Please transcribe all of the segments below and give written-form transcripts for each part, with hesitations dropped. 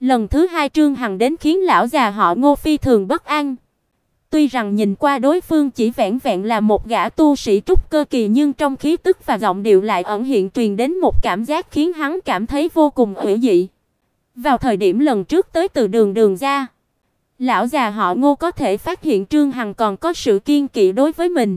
Lần thứ hai Trương Hằng đến khiến lão già họ Ngô phi thường bất an. Tuy rằng nhìn qua đối phương chỉ vẻn vẹn là một gã tu sĩ trúc cơ kỳ, nhưng trong khí tức và giọng điệu lại ẩn hiện truyền đến một cảm giác khiến hắn cảm thấy vô cùng ủy dị. Vào thời điểm lần trước tới từ đường ra, lão già họ Ngô có thể phát hiện Trương Hằng còn có sự kiêng kỵ đối với mình,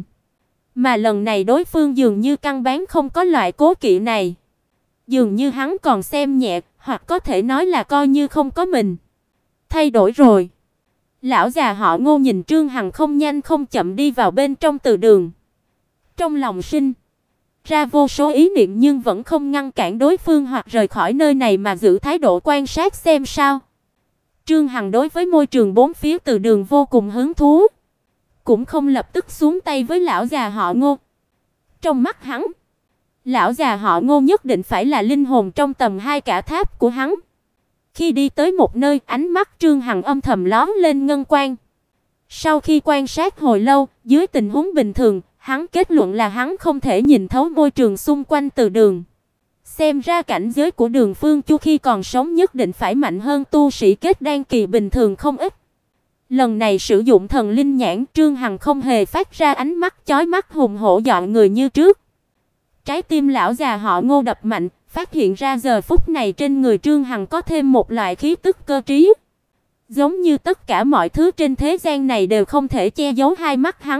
mà lần này đối phương dường như căn bản không có loại cố kỵ này. Dường như hắn còn xem nhẹ, hoặc có thể nói là coi như không có mình. Thay đổi rồi. Lão già họ Ngô nhìn Trương Hằng không nhanh không chậm đi vào bên trong từ đường. Trong lòng sinh ra vô số ý niệm, nhưng vẫn không ngăn cản đối phương hoặc rời khỏi nơi này mà giữ thái độ quan sát xem sao. Trương Hằng đối với môi trường bốn phía từ đường vô cùng hứng thú, cũng không lập tức xuống tay với lão già họ Ngô. Trong mắt hắn, lão già họ Ngô nhất định phải là linh hồn trong tầm 2 cả tháp của hắn. Khi đi tới một nơi, ánh mắt Trương Hằng âm thầm lóe lên ngân quang. Sau khi quan sát hồi lâu, dưới tình huống bình thường, hắn kết luận là hắn không thể nhìn thấu môi trường xung quanh từ đường. Xem ra cảnh giới của Đường Phương Chu khi còn sống nhất định phải mạnh hơn tu sĩ kết đan kỳ bình thường không ít. Lần này sử dụng thần linh nhãn, Trương Hằng không hề phát ra ánh mắt chói mắt hùng hổ dọa người như trước. Trái tim lão già họ Ngô đập mạnh, phát hiện ra giờ phút này trên người Trương Hằng có thêm một loại khí tức cơ trí. Giống như tất cả mọi thứ trên thế gian này đều không thể che giấu hai mắt hắn.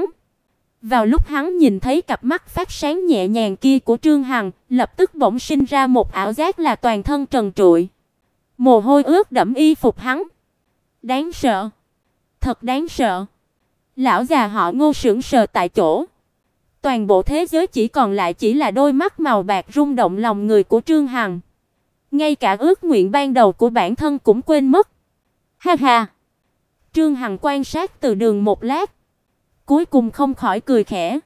Vào lúc hắn nhìn thấy cặp mắt phát sáng nhẹ nhàng kia của Trương Hằng, lập tức bỗng sinh ra một ảo giác là toàn thân trần trụi. Mồ hôi ướt đẫm y phục hắn. Đáng sợ. Thật đáng sợ. Lão già họ Ngô sững sờ tại chỗ. Toàn bộ thế giới chỉ còn lại chỉ là đôi mắt màu bạc rung động lòng người của Trương Hằng. Ngay cả ước nguyện ban đầu của bản thân cũng quên mất. Ha ha. Trương Hằng quan sát từ đường một lát, cuối cùng không khỏi cười khẽ.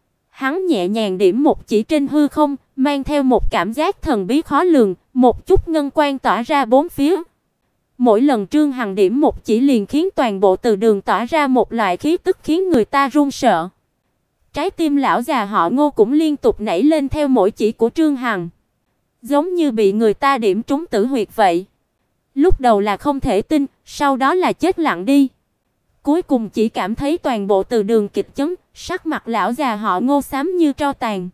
Hắn nhẹ nhàng điểm một chỉ trên hư không, mang theo một cảm giác thần bí khó lường, một chút ngân quang tỏa ra bốn phía. Mỗi lần Trương Hằng điểm một chỉ liền khiến toàn bộ từ đường tỏa ra một loại khí tức khiến người ta run sợ. Trái tim lão già họ Ngô cũng liên tục nảy lên theo mỗi chỉ của Trương Hằng, giống như bị người ta điểm trúng tử huyệt vậy. Lúc đầu là không thể tin, sau đó là chết lặng đi. Cuối cùng chỉ cảm thấy toàn bộ từ đường kịch chấn, sắc mặt lão già họ Ngô xám như tro tàn.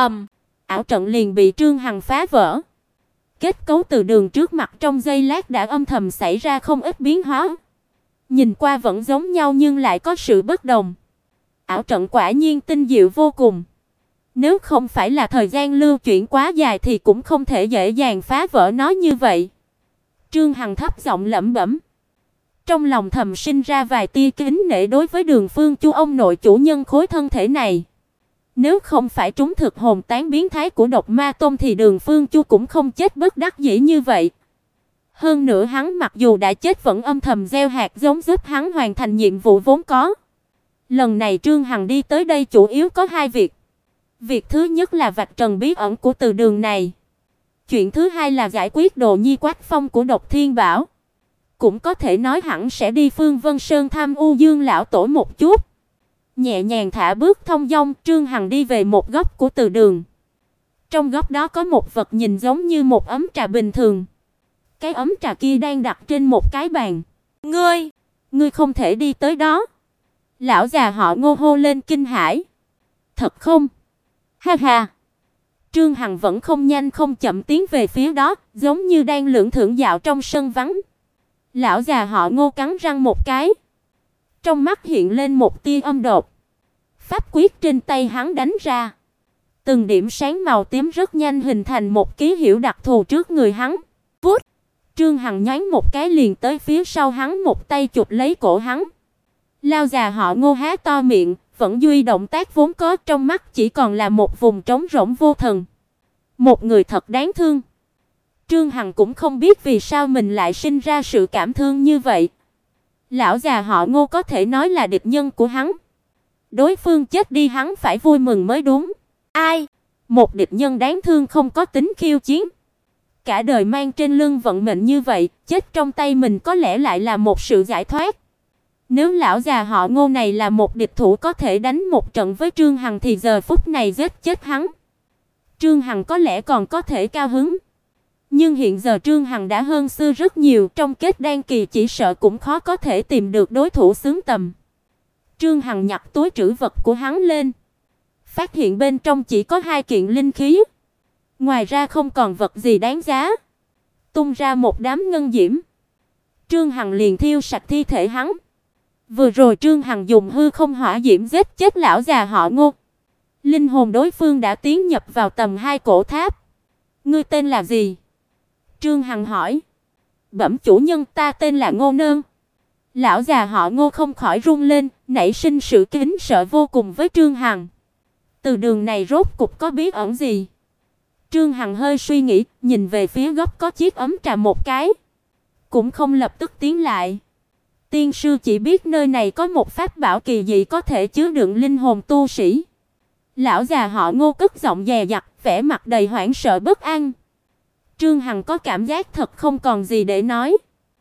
Ảo trận liền bị Trương Hằng phá vỡ. Kết cấu từ đường trước mặt trong giây lát đã âm thầm xảy ra không ít biến hóa. Nhìn qua vẫn giống nhau nhưng lại có sự bất đồng. Ảo trận quả nhiên tinh diệu vô cùng. Nếu không phải là thời gian lưu chuyển quá dài thì cũng không thể dễ dàng phá vỡ nó như vậy. Trương Hằng thấp giọng lẩm bẩm. Trong lòng thầm sinh ra vài tia kính nể đối với Đường Phương Chu, ông nội chủ nhân khối thân thể này. Nếu không phải trúng thực hồn tán biến thái của Độc Ma Tôn thì Đường Phương Chu cũng không chết bất đắc dĩ như vậy. Hơn nữa hắn mặc dù đã chết vẫn âm thầm gieo hạt giống giúp hắn hoàn thành nhiệm vụ vốn có. Lần này Trương Hằng đi tới đây chủ yếu có hai việc. Việc thứ nhất là vạch trần bí ẩn của từ đường này. Chuyện thứ hai là giải quyết Đồ Nhi Quách Phong của Độc Thiên Bảo. Cũng có thể nói hẳn sẽ đi Phương Vân Sơn thăm U Dương lão tổ một chút. Nhẹ nhàng thả bước thông dong, Trương Hằng đi về một góc của từ đường. Trong góc đó có một vật nhìn giống như một ấm trà bình thường. Cái ấm trà kia đang đặt trên một cái bàn. Ngươi không thể đi tới đó. Lão già họ Ngô hô lên kinh hãi. Thật không? Ha ha. Trương Hằng vẫn không nhanh không chậm tiến về phía đó, giống như đang lững thững dạo trong sân vắng. Lão già họ Ngô cắn răng một cái. Trong mắt hiện lên một tia âm độc. Pháp quyết trên tay hắn đánh ra. Từng điểm sáng màu tím rất nhanh hình thành một ký hiệu đặc thù trước người hắn. Vút. Trương Hằng nhoáng một cái liền tới phía sau hắn, một tay chụp lấy cổ hắn. Lão già họ Ngô há to miệng, vẫn duy động tác vốn có, trong mắt chỉ còn là một vùng trống rỗng vô thần. Một người thật đáng thương. Trương Hằng cũng không biết vì sao mình lại sinh ra sự cảm thương như vậy. Lão già họ Ngô có thể nói là địch nhân của hắn. Đối phương chết đi hắn phải vui mừng mới đúng. Ai? Một địch nhân đáng thương không có tính khiêu chiến. Cả đời mang trên lưng vận mệnh như vậy, chết trong tay mình có lẽ lại là một sự giải thoát. Nếu lão già họ Ngô này là một địch thủ có thể đánh một trận với Trương Hằng thì giờ phút này giết chết hắn, Trương Hằng có lẽ còn có thể cao hứng. Nhưng hiện giờ Trương Hằng đã hơn xưa rất nhiều, trong kết đan kỳ chỉ sợ cũng khó có thể tìm được đối thủ xứng tầm. Trương Hằng nhặt túi trữ vật của hắn lên, phát hiện bên trong chỉ có 2 kiện linh khí, ngoài ra không còn vật gì đáng giá. Tung ra một đám ngân diễm, Trương Hằng liền thiêu sạch thi thể hắn. Vừa rồi Trương Hằng dùng hư không hỏa diễm giết chết lão già họ Ngô. Linh hồn đối phương đã tiến nhập vào tầng 2 cổ tháp. Ngươi tên là gì? Trương Hằng hỏi. Bẩm chủ nhân, ta tên là Ngô Nơn. Lão già họ Ngô không khỏi run lên, nảy sinh sự kính sợ vô cùng với Trương Hằng. Từ đường này rốt cục có bí ẩn gì? Trương Hằng hơi suy nghĩ, nhìn về phía góc có chiếc ấm trà một cái, cũng không lập tức tiến lại. Tiên sư chỉ biết nơi này có một pháp bảo kỳ dị có thể chứa đựng linh hồn tu sĩ. Lão già họ Ngô cất giọng dè dặt, vẻ mặt đầy hoảng sợ bất an. Trương Hằng có cảm giác thật không còn gì để nói.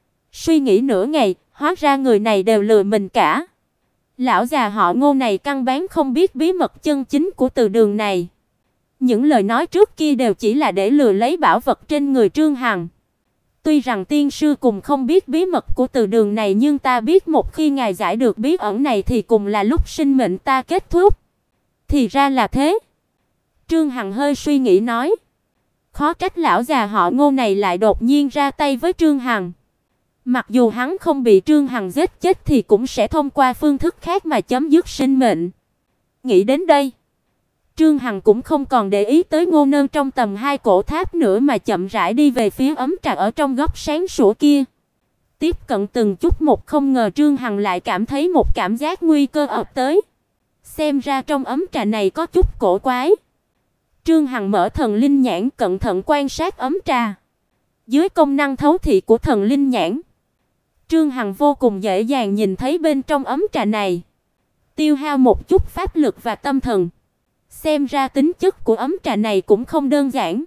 Suy nghĩ nửa ngày, hóa ra người này đều lừa mình cả. Lão già họ Ngô này căn bản không biết bí mật chân chính của từ đường này. Những lời nói trước kia đều chỉ là để lừa lấy bảo vật trên người Trương Hằng. Tuy rằng tiên sư cùng không biết bí mật của từ đường này, nhưng ta biết một khi ngài giải được bí ẩn này thì cùng là lúc sinh mệnh ta kết thúc. Thì ra là thế. Trương Hằng hơi suy nghĩ nói. Khó trách lão già họ Ngô này lại đột nhiên ra tay với Trương Hằng. Mặc dù hắn không bị Trương Hằng giết chết thì cũng sẽ thông qua phương thức khác mà chấm dứt sinh mệnh. Nghĩ đến đây, Trương Hằng cũng không còn để ý tới Ngô Nơn trong tầng 2 cổ tháp nữa mà chậm rãi đi về phía ấm trà ở trong góc sáng sủa kia. Tiếp cận từng chút một, không ngờ Trương Hằng lại cảm thấy một cảm giác nguy cơ ập tới. Xem ra trong ấm trà này có chút cổ quái. Trương Hằng mở thần linh nhãn cẩn thận quan sát ấm trà. Dưới công năng thấu thị của thần linh nhãn, Trương Hằng vô cùng dễ dàng nhìn thấy bên trong ấm trà này tiêu hao một chút pháp lực và tâm thần. Xem ra tính chất của ấm trà này cũng không đơn giản.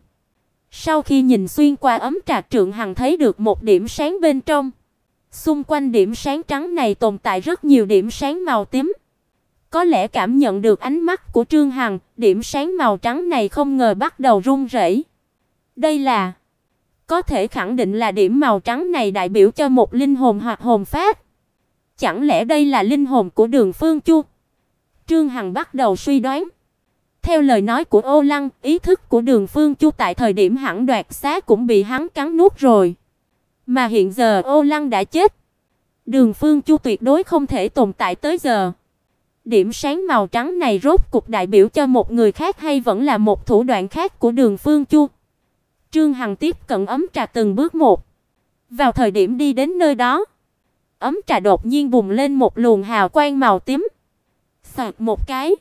Sau khi nhìn xuyên qua ấm trà, Trương Hằng thấy được một điểm sáng bên trong. Xung quanh điểm sáng trắng này tồn tại rất nhiều điểm sáng màu tím. Có lẽ cảm nhận được ánh mắt của Trương Hằng, điểm sáng màu trắng này không ngờ bắt đầu run rẩy. Đây là, có thể khẳng định là điểm màu trắng này đại biểu cho một linh hồn hoặc hồn phách. Chẳng lẽ đây là linh hồn của Đường Phương Chu? Trương Hằng bắt đầu suy đoán. Theo lời nói của Ô Lăng, ý thức của Đường Phương Chu tại thời điểm hãng đoạt xá cũng bị hắn cắn nuốt rồi. Mà hiện giờ Ô Lăng đã chết, Đường Phương Chu tuyệt đối không thể tồn tại tới giờ. Điểm sáng màu trắng này rốt cục đại biểu cho một người khác hay vẫn là một thủ đoạn khác của Đường Phương Chu? Trương Hằng tiếp cận ấm trà từng bước một. Vào thời điểm đi đến nơi đó, ấm trà đột nhiên bùng lên một luồng hào quang màu tím. Xoẹt một cái,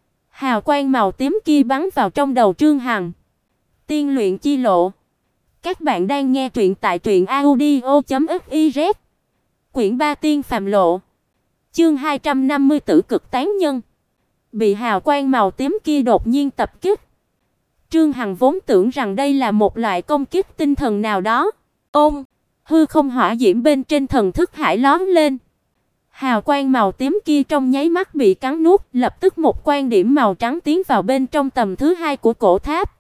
hào quang màu tím kia bắn vào trong đầu Trương Hằng. Tiên luyện chi lộ. Các bạn đang nghe truyện tại truyệnaudio.fiz. Quyển 3 Tiên phàm lộ. Chương 250 Tử cực tán nhân. Bị hào quang màu tím kia đột nhiên tập kích, Trương Hằng vốn tưởng rằng đây là một loại công kích tinh thần nào đó. Hư không hỏa diễm bên trên thần thức hải lóe lên. Hào quang màu tím kia trong nháy mắt bị cắn nuốt, lập tức một quan điểm màu trắng tiến vào bên trong tầm thứ 2 của cổ tháp.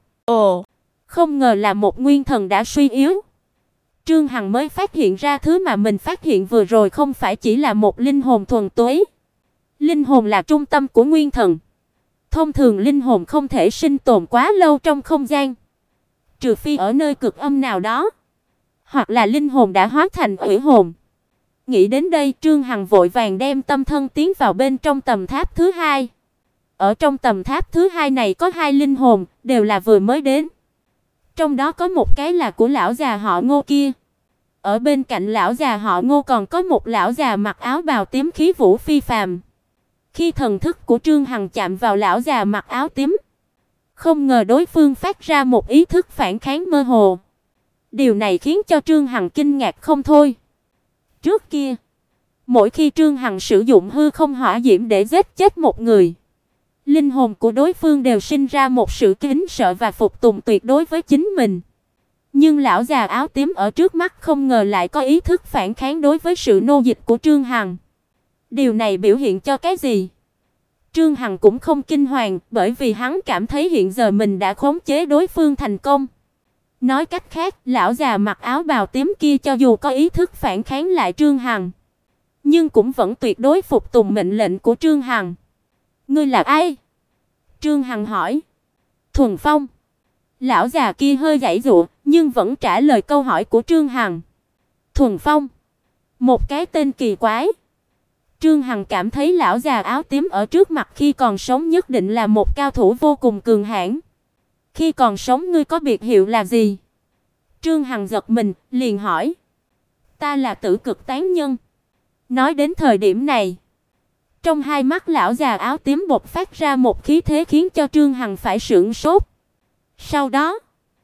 Không ngờ là một nguyên thần đã suy yếu. Trương Hằng mới phát hiện ra thứ mà mình phát hiện vừa rồi không phải chỉ là một linh hồn thuần túy. Linh hồn là trung tâm của nguyên thần. Thông thường linh hồn không thể sinh tồn quá lâu trong không gian, trừ phi ở nơi cực âm nào đó, hoặc là linh hồn đã hóa thành ủy hồn. Nghĩ đến đây, Trương Hằng vội vàng đem tâm thân tiến vào bên trong tầm tháp thứ 2. Ở trong tầm tháp thứ 2 này có 2 linh hồn, đều là vừa mới đến. Trong đó có một cái là của lão già họ Ngô kia. Ở bên cạnh lão già họ Ngô còn có một lão già mặc áo bào tím khí vũ phi phàm. Khi thần thức của Trương Hằng chạm vào lão già mặc áo tím, không ngờ đối phương phát ra một ý thức phản kháng mơ hồ. Điều này khiến cho Trương Hằng kinh ngạc không thôi. Trước kia, mỗi khi Trương Hằng sử dụng hư không hỏa diễm để giết chết một người, linh hồn của đối phương đều sinh ra một sự kính sợ và phục tùng tuyệt đối với chính mình. Nhưng lão già áo tím ở trước mắt không ngờ lại có ý thức phản kháng đối với sự nô dịch của Trương Hằng. Điều này biểu hiện cho cái gì? Trương Hằng cũng không kinh hoàng, bởi vì hắn cảm thấy hiện giờ mình đã khống chế đối phương thành công. Nói cách khác, lão già mặc áo bào tím kia cho dù có ý thức phản kháng lại Trương Hằng, nhưng cũng vẫn tuyệt đối phục tùng mệnh lệnh của Trương Hằng. Ngươi là ai? Trương Hằng hỏi. Thuần Phong. Lão già kia hơi giãy giụa, nhưng vẫn trả lời câu hỏi của Trương Hằng. Thuần Phong. Một cái tên kỳ quái. Trương Hằng cảm thấy lão già áo tím ở trước mặt khi còn sống nhất định là một cao thủ vô cùng cường hãn. Khi còn sống ngươi có biệt hiệu là gì? Trương Hằng giật mình, liền hỏi. Ta là Tử Cực Tán Nhân. Nói đến thời điểm này, trong hai mắt lão già áo tím bộc phát ra một khí thế khiến cho Trương Hằng phải sửng sốt. Sau đó,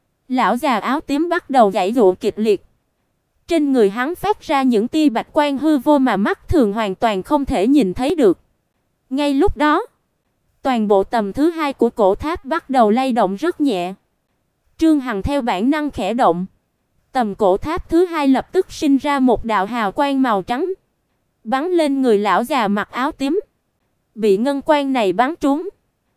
lão già áo tím bắt đầu giãy giụa kịch liệt. Trên người hắn phát ra những tia bạch quang hư vô mà mắt thường hoàn toàn không thể nhìn thấy được. Ngay lúc đó, toàn bộ tầng thứ hai của cổ tháp bắt đầu lay động rất nhẹ. Trương Hằng theo bản năng khẽ động. Tầng cổ tháp thứ hai lập tức sinh ra một đạo hào quang màu trắng, bắn lên người lão già mặc áo tím. Bị ngân quang này bắn trúng,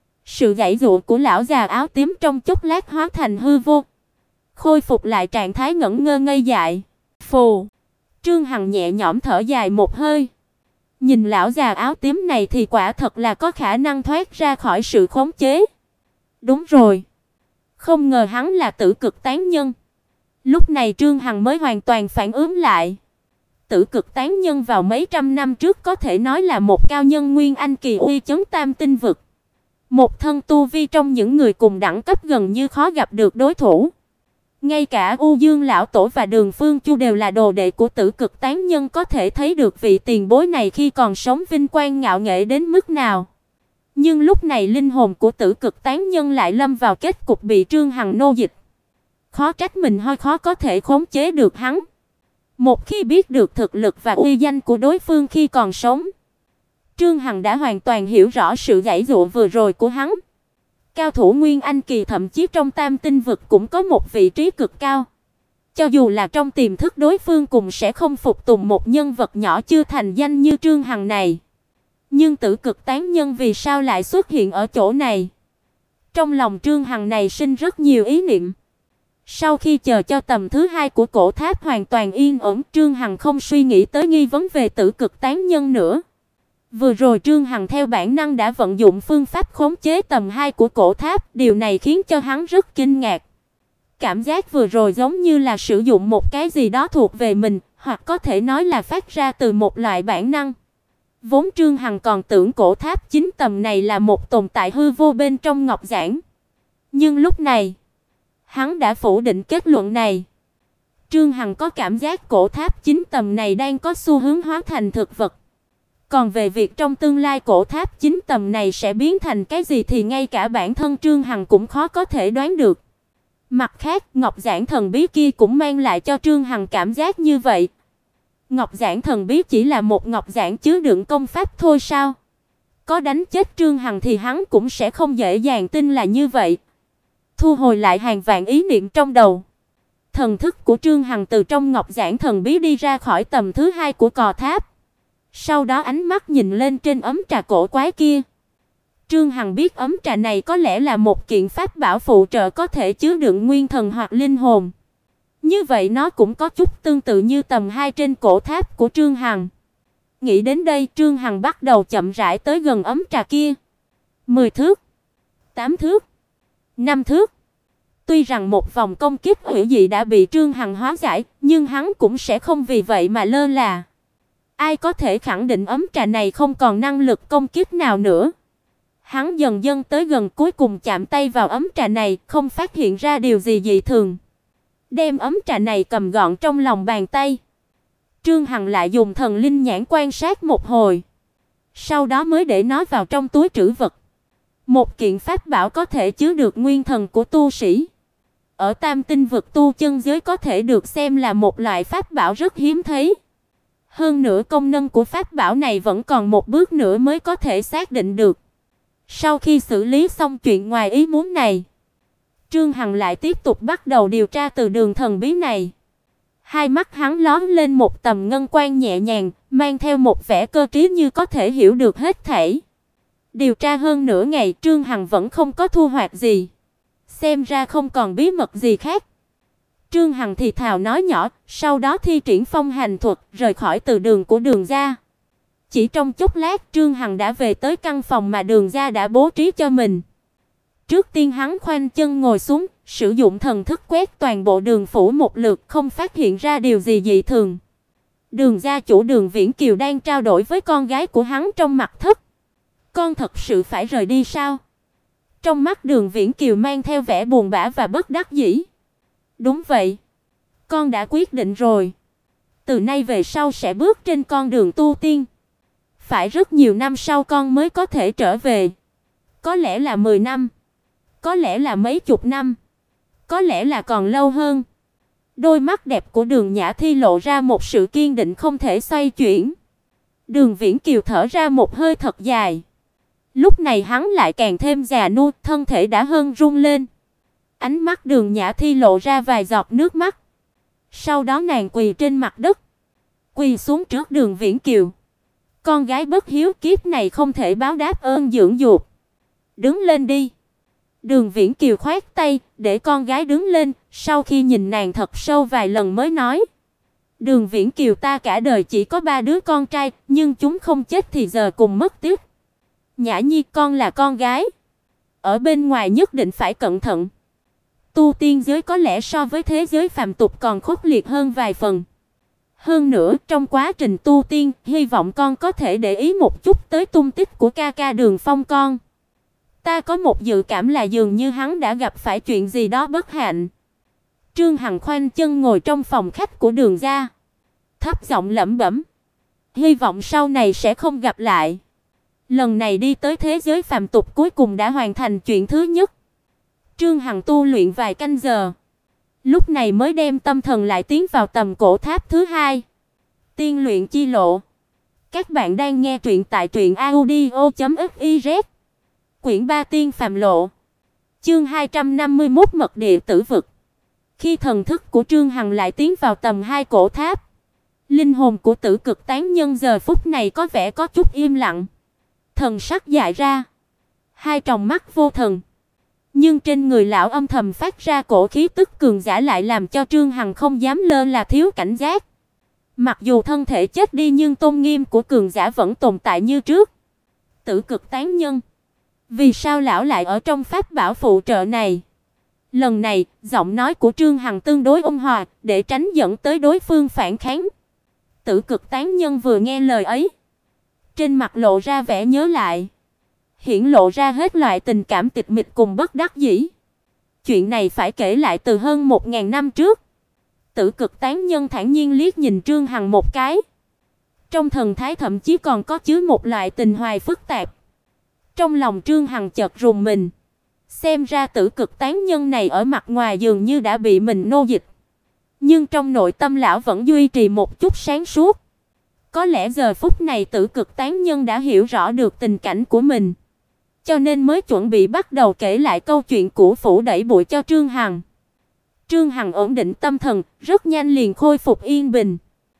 sự giãy giụa của lão già áo tím trong chốc lát hóa thành hư vô, khôi phục lại trạng thái ngẩn ngơ ngây dại. Phù. Trương Hằng nhẹ nhõm thở dài một hơi. Nhìn lão già áo tím này thì quả thật là có khả năng thoát ra khỏi sự khống chế. Đúng rồi, không ngờ hắn là Tử Cực Tán Nhân. Lúc này Trương Hằng mới hoàn toàn phản ứng lại. Tử Cực Tán Nhân vào mấy trăm năm trước có thể nói là một cao nhân Nguyên Anh kỳ uy chấn Tam Tinh vực. Một thân tu vi trong những người cùng đẳng cấp gần như khó gặp được đối thủ. Ngay cả U Dương lão tổ và Đường Phương Chu đều là đồ đệ của Tử Cực Tán Nhân, có thể thấy được vị tiền bối này khi còn sống vinh quang ngạo nghễ đến mức nào. Nhưng lúc này linh hồn của Tử Cực Tán Nhân lại lâm vào kết cục bị Trương Hằng nô dịch. Khó trách mình hơi khó có thể khống chế được hắn. Một khi biết được thực lực và uy danh của đối phương khi còn sống, Trương Hằng đã hoàn toàn hiểu rõ sự giãy giụa vừa rồi của hắn. Cao thủ Nguyên Anh kỳ thậm chí trong Tam Tinh vực cũng có một vị trí cực cao. Cho dù là trong tiềm thức đối phương cũng sẽ không phục tùng một nhân vật nhỏ chưa thành danh như Trương Hằng này. Nhưng Tử Cực Tán Nhân vì sao lại xuất hiện ở chỗ này? Trong lòng Trương Hằng này sinh rất nhiều ý niệm. Sau khi chờ cho tầm thứ hai của cổ tháp hoàn toàn yên ổn, Trương Hằng không suy nghĩ tới nghi vấn về Tử Cực Tán Nhân nữa. Vừa rồi Trương Hằng theo bản năng đã vận dụng phương pháp khống chế tầng 2 của cổ tháp, điều này khiến cho hắn rất kinh ngạc. Cảm giác vừa rồi giống như là sử dụng một cái gì đó thuộc về mình, hoặc có thể nói là phát ra từ một loại bản năng. Vốn Trương Hằng còn tưởng cổ tháp 9 tầng này là một tồn tại hư vô bên trong ngọc giản. Nhưng lúc này, hắn đã phủ định kết luận này. Trương Hằng có cảm giác cổ tháp 9 tầng này đang có xu hướng hóa thành thực vật. Còn về việc trong tương lai cổ tháp 9 tầng này sẽ biến thành cái gì thì ngay cả bản thân Trương Hằng cũng khó có thể đoán được. Mặt khác, ngọc giản thần bí kia cũng mang lại cho Trương Hằng cảm giác như vậy. Ngọc giản thần bí chỉ là một ngọc giản chứa đựng công pháp thôi sao? Có đánh chết Trương Hằng thì hắn cũng sẽ không dễ dàng tin là như vậy. Thu hồi lại hàng vạn ý niệm trong đầu, thần thức của Trương Hằng từ trong ngọc giản thần bí đi ra khỏi tầm thứ hai của cò tháp. Sau đó ánh mắt nhìn lên trên ấm trà cổ quái kia. Trương Hằng biết ấm trà này có lẽ là một kiện pháp bảo phụ trợ có thể chứa đựng nguyên thần hoặc linh hồn. Như vậy nó cũng có chút tương tự như tầm 2 trên cổ tháp của Trương Hằng. Nghĩ đến đây, Trương Hằng bắt đầu chậm rãi tới gần ấm trà kia. 10 thước, 8 thước, 5 thước. Tuy rằng một vòng công kích hủy dị đã bị Trương Hằng hóa giải, nhưng hắn cũng sẽ không vì vậy mà lơ là. Ai có thể khẳng định ấm trà này không còn năng lực công kích nào nữa? Hắn dần dần tới gần, cuối cùng chạm tay vào ấm trà này, không phát hiện ra điều gì dị thường. Đem ấm trà này cầm gọn trong lòng bàn tay. Trương Hằng lại dùng thần linh nhãn quan sát một hồi, sau đó mới để nó vào trong túi trữ vật. Một kiện pháp bảo có thể chứa được nguyên thần của tu sĩ. Ở Tam Tinh vực tu chân giới có thể được xem là một loại pháp bảo rất hiếm thấy. Hơn nữa công năng của pháp bảo này vẫn còn một bước nữa mới có thể xác định được. Sau khi xử lý xong chuyện ngoài ý muốn này, Trương Hằng lại tiếp tục bắt đầu điều tra từ đường thần bí này. Hai mắt hắn lóe lên một tầm ngân quang nhẹ nhàng, mang theo một vẻ cơ trí như có thể hiểu được hết thảy. Điều tra hơn nửa ngày, Trương Hằng vẫn không có thu hoạch gì. Xem ra không còn bí mật gì khác. Trương Hằng thì thào nói nhỏ, sau đó thi triển phong hành thuật, rời khỏi từ đường của Đường gia. Chỉ trong chốc lát, Trương Hằng đã về tới căn phòng mà Đường gia đã bố trí cho mình. Trước tiên hắn khoanh chân ngồi xuống, sử dụng thần thức quét toàn bộ đường phủ một lượt, không phát hiện ra điều gì dị thường. Đường gia chủ Đường Viễn Kiều đang trao đổi với con gái của hắn trong mật thất. Con thật sự phải rời đi sao? Trong mắt Đường Viễn Kiều mang theo vẻ buồn bã và bất đắc dĩ. Đúng vậy, con đã quyết định rồi. Từ nay về sau sẽ bước trên con đường tu tiên. Phải rất nhiều năm sau con mới có thể trở về. Có lẽ là 10 năm, có lẽ là mấy chục năm, có lẽ là còn lâu hơn. Đôi mắt đẹp của Đường Nhã Thi lộ ra một sự kiên định không thể xoay chuyển. Đường Viễn Kiều thở ra một hơi thật dài. Lúc này hắn lại càng thêm già nua, thân thể đã hơn run lên. Ánh mắt Đường Nhã Thi lộ ra vài giọt nước mắt. Sau đó nàng quỳ trên mặt đất, quỳ xuống trước Đường Viễn Kiều. Con gái bất hiếu kiếp này không thể báo đáp ơn dưỡng dục. Đứng lên đi. Đường Viễn Kiều khoát tay, để con gái đứng lên, sau khi nhìn nàng thật sâu vài lần mới nói. Đường Viễn Kiều, ta cả đời chỉ có 3 đứa con trai, nhưng chúng không chết thì giờ cùng mất tiếc. Nhã Nhi, con là con gái. Ở bên ngoài nhất định phải cẩn thận. Tu tiên giới có lẽ so với thế giới phàm tục còn khốc liệt hơn vài phần. Hơn nữa, trong quá trình tu tiên, hy vọng con có thể để ý một chút tới tung tích của ca ca Đường Phong con. Ta có một dự cảm là dường như hắn đã gặp phải chuyện gì đó bất hạnh. Trương Hằng khoanh chân ngồi trong phòng khách của Đường gia, thấp giọng lẩm bẩm, hy vọng sau này sẽ không gặp lại. Lần này đi tới thế giới phàm tục cuối cùng đã hoàn thành chuyện thứ nhất. Trương Hằng tu luyện vài canh giờ, lúc này mới đem tâm thần lại tiến vào tầm cổ tháp thứ hai. Tiên luyện chi lộ. Các bạn đang nghe truyện tại truyệnaudio.fiz. Quyển 3 Tiên phàm lộ. Chương 251 Mật địa tử vực. Khi thần thức của Trương Hằng lại tiến vào tầm 2 cổ tháp, linh hồn của Tử Cực tán nhân giờ phút này có vẻ có chút im lặng, thần sắc dại ra, hai tròng mắt vô thần. Nhưng trên người lão âm thầm phát ra cổ khí tức cường giả lại làm cho Trương Hằng không dám lơ là thiếu cảnh giác. Mặc dù thân thể chết đi nhưng tôn nghiêm của cường giả vẫn tồn tại như trước. Tử Cực tán nhân, vì sao lão lại ở trong pháp bảo phụ trợ này? Lần này, giọng nói của Trương Hằng tương đối ôn hòa, để tránh dẫn tới đối phương phản kháng. Tử Cực tán nhân vừa nghe lời ấy, trên mặt lộ ra vẻ nhớ lại, hiển lộ ra hết loại tình cảm tịch mịch cùng bất đắc dĩ. Chuyện này phải kể lại từ hơn 1000 năm trước. Tử Cực tán nhân thản nhiên liếc nhìn Trương Hằng một cái. Trong thần thái thậm chí còn có chứa một loại tình hoài phức tạp. Trong lòng Trương Hằng chợt rùng mình. Xem ra Tử Cực tán nhân này ở mặt ngoài dường như đã bị mình nô dịch, nhưng trong nội tâm lão vẫn duy trì một chút sáng suốt. Có lẽ giờ phút này Tử Cực tán nhân đã hiểu rõ được tình cảnh của mình, cho nên mới chuẩn bị bắt đầu kể lại câu chuyện cũ phủ đẩy bụi cho Trương Hằng. Trương Hằng ổn định tâm thần, rất nhanh liền khôi phục yên bình.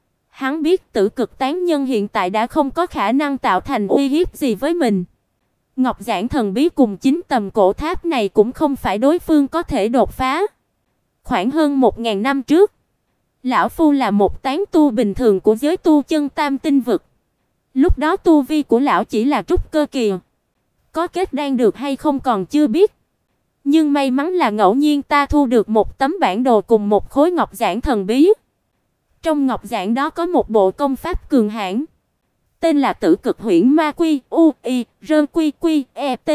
Hắn biết Tử Cực tán nhân hiện tại đã không có khả năng tạo thành uy hiếp gì với mình. Ngọc Giản thần bí cùng chính tầm cổ tháp này cũng không phải đối phương có thể đột phá. Khoảng hơn 1000 năm trước, lão phu là một tán tu bình thường của giới tu chân Tam Tinh vực. Lúc đó tu vi của lão chỉ là trúc cơ kỳ, có kết đan được hay không còn chưa biết. Nhưng may mắn là ngẫu nhiên ta thu được một tấm bản đồ cùng một khối ngọc giản thần bí. Trong ngọc giản đó có một bộ công pháp cường hãn, tên là Tử Cực Huyễn Ma Quy U I Rơ Quy Quy E T.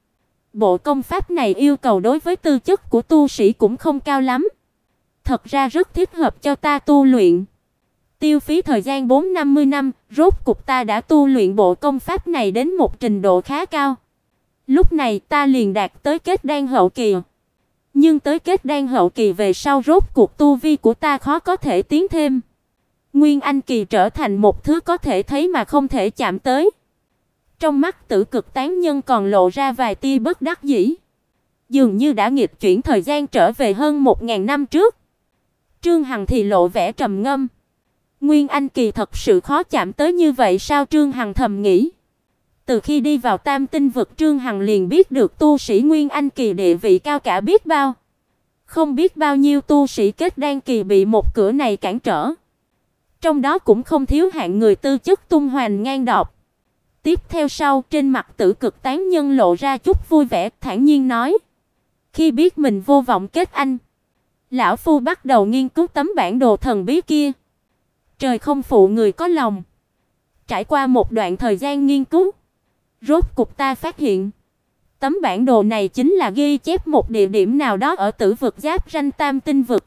Bộ công pháp này yêu cầu đối với tư chất của tu sĩ cũng không cao lắm, thật ra rất thích hợp cho ta tu luyện. Tiêu phí thời gian 4-50 năm, rốt cục ta đã tu luyện bộ công pháp này đến một trình độ khá cao. Lúc này ta liền đạt tới kết đan hậu kỳ. Nhưng tới kết đan hậu kỳ về sau rốt cuộc tu vi của ta khó có thể tiến thêm. Nguyên anh kỳ trở thành một thứ có thể thấy mà không thể chạm tới. Trong mắt Tử Cực tán nhân còn lộ ra vài tia bất đắc dĩ, dường như đã nghịch chuyển thời gian trở về hơn 1000 năm trước. Trương Hằng thì lộ vẻ trầm ngâm. Nguyên anh kỳ thật sự khó chạm tới như vậy sao? Trương Hằng thầm nghĩ. Từ khi đi vào Tam Tinh vực, Trương Hằng liền biết được tu sĩ Nguyên anh kỳ địa vị cao cả biết bao. Không biết bao nhiêu tu sĩ kết đan kỳ bị một cửa này cản trở. Trong đó cũng không thiếu hạng người tư chất tung hoành ngang dọc. Tiếp theo sau, trên mặt Tử Cực tán nhân lộ ra chút vui vẻ, thản nhiên nói: "Khi biết mình vô vọng kết anh, lão phu bắt đầu nghiên cứu tấm bản đồ thần bí kia. Trời không phụ người có lòng. Trải qua một đoạn thời gian nghiên cứu, rốt cục ta phát hiện, tấm bản đồ này chính là ghi chép một địa điểm nào đó ở Tử vực giáp ranh Tam Tinh vực."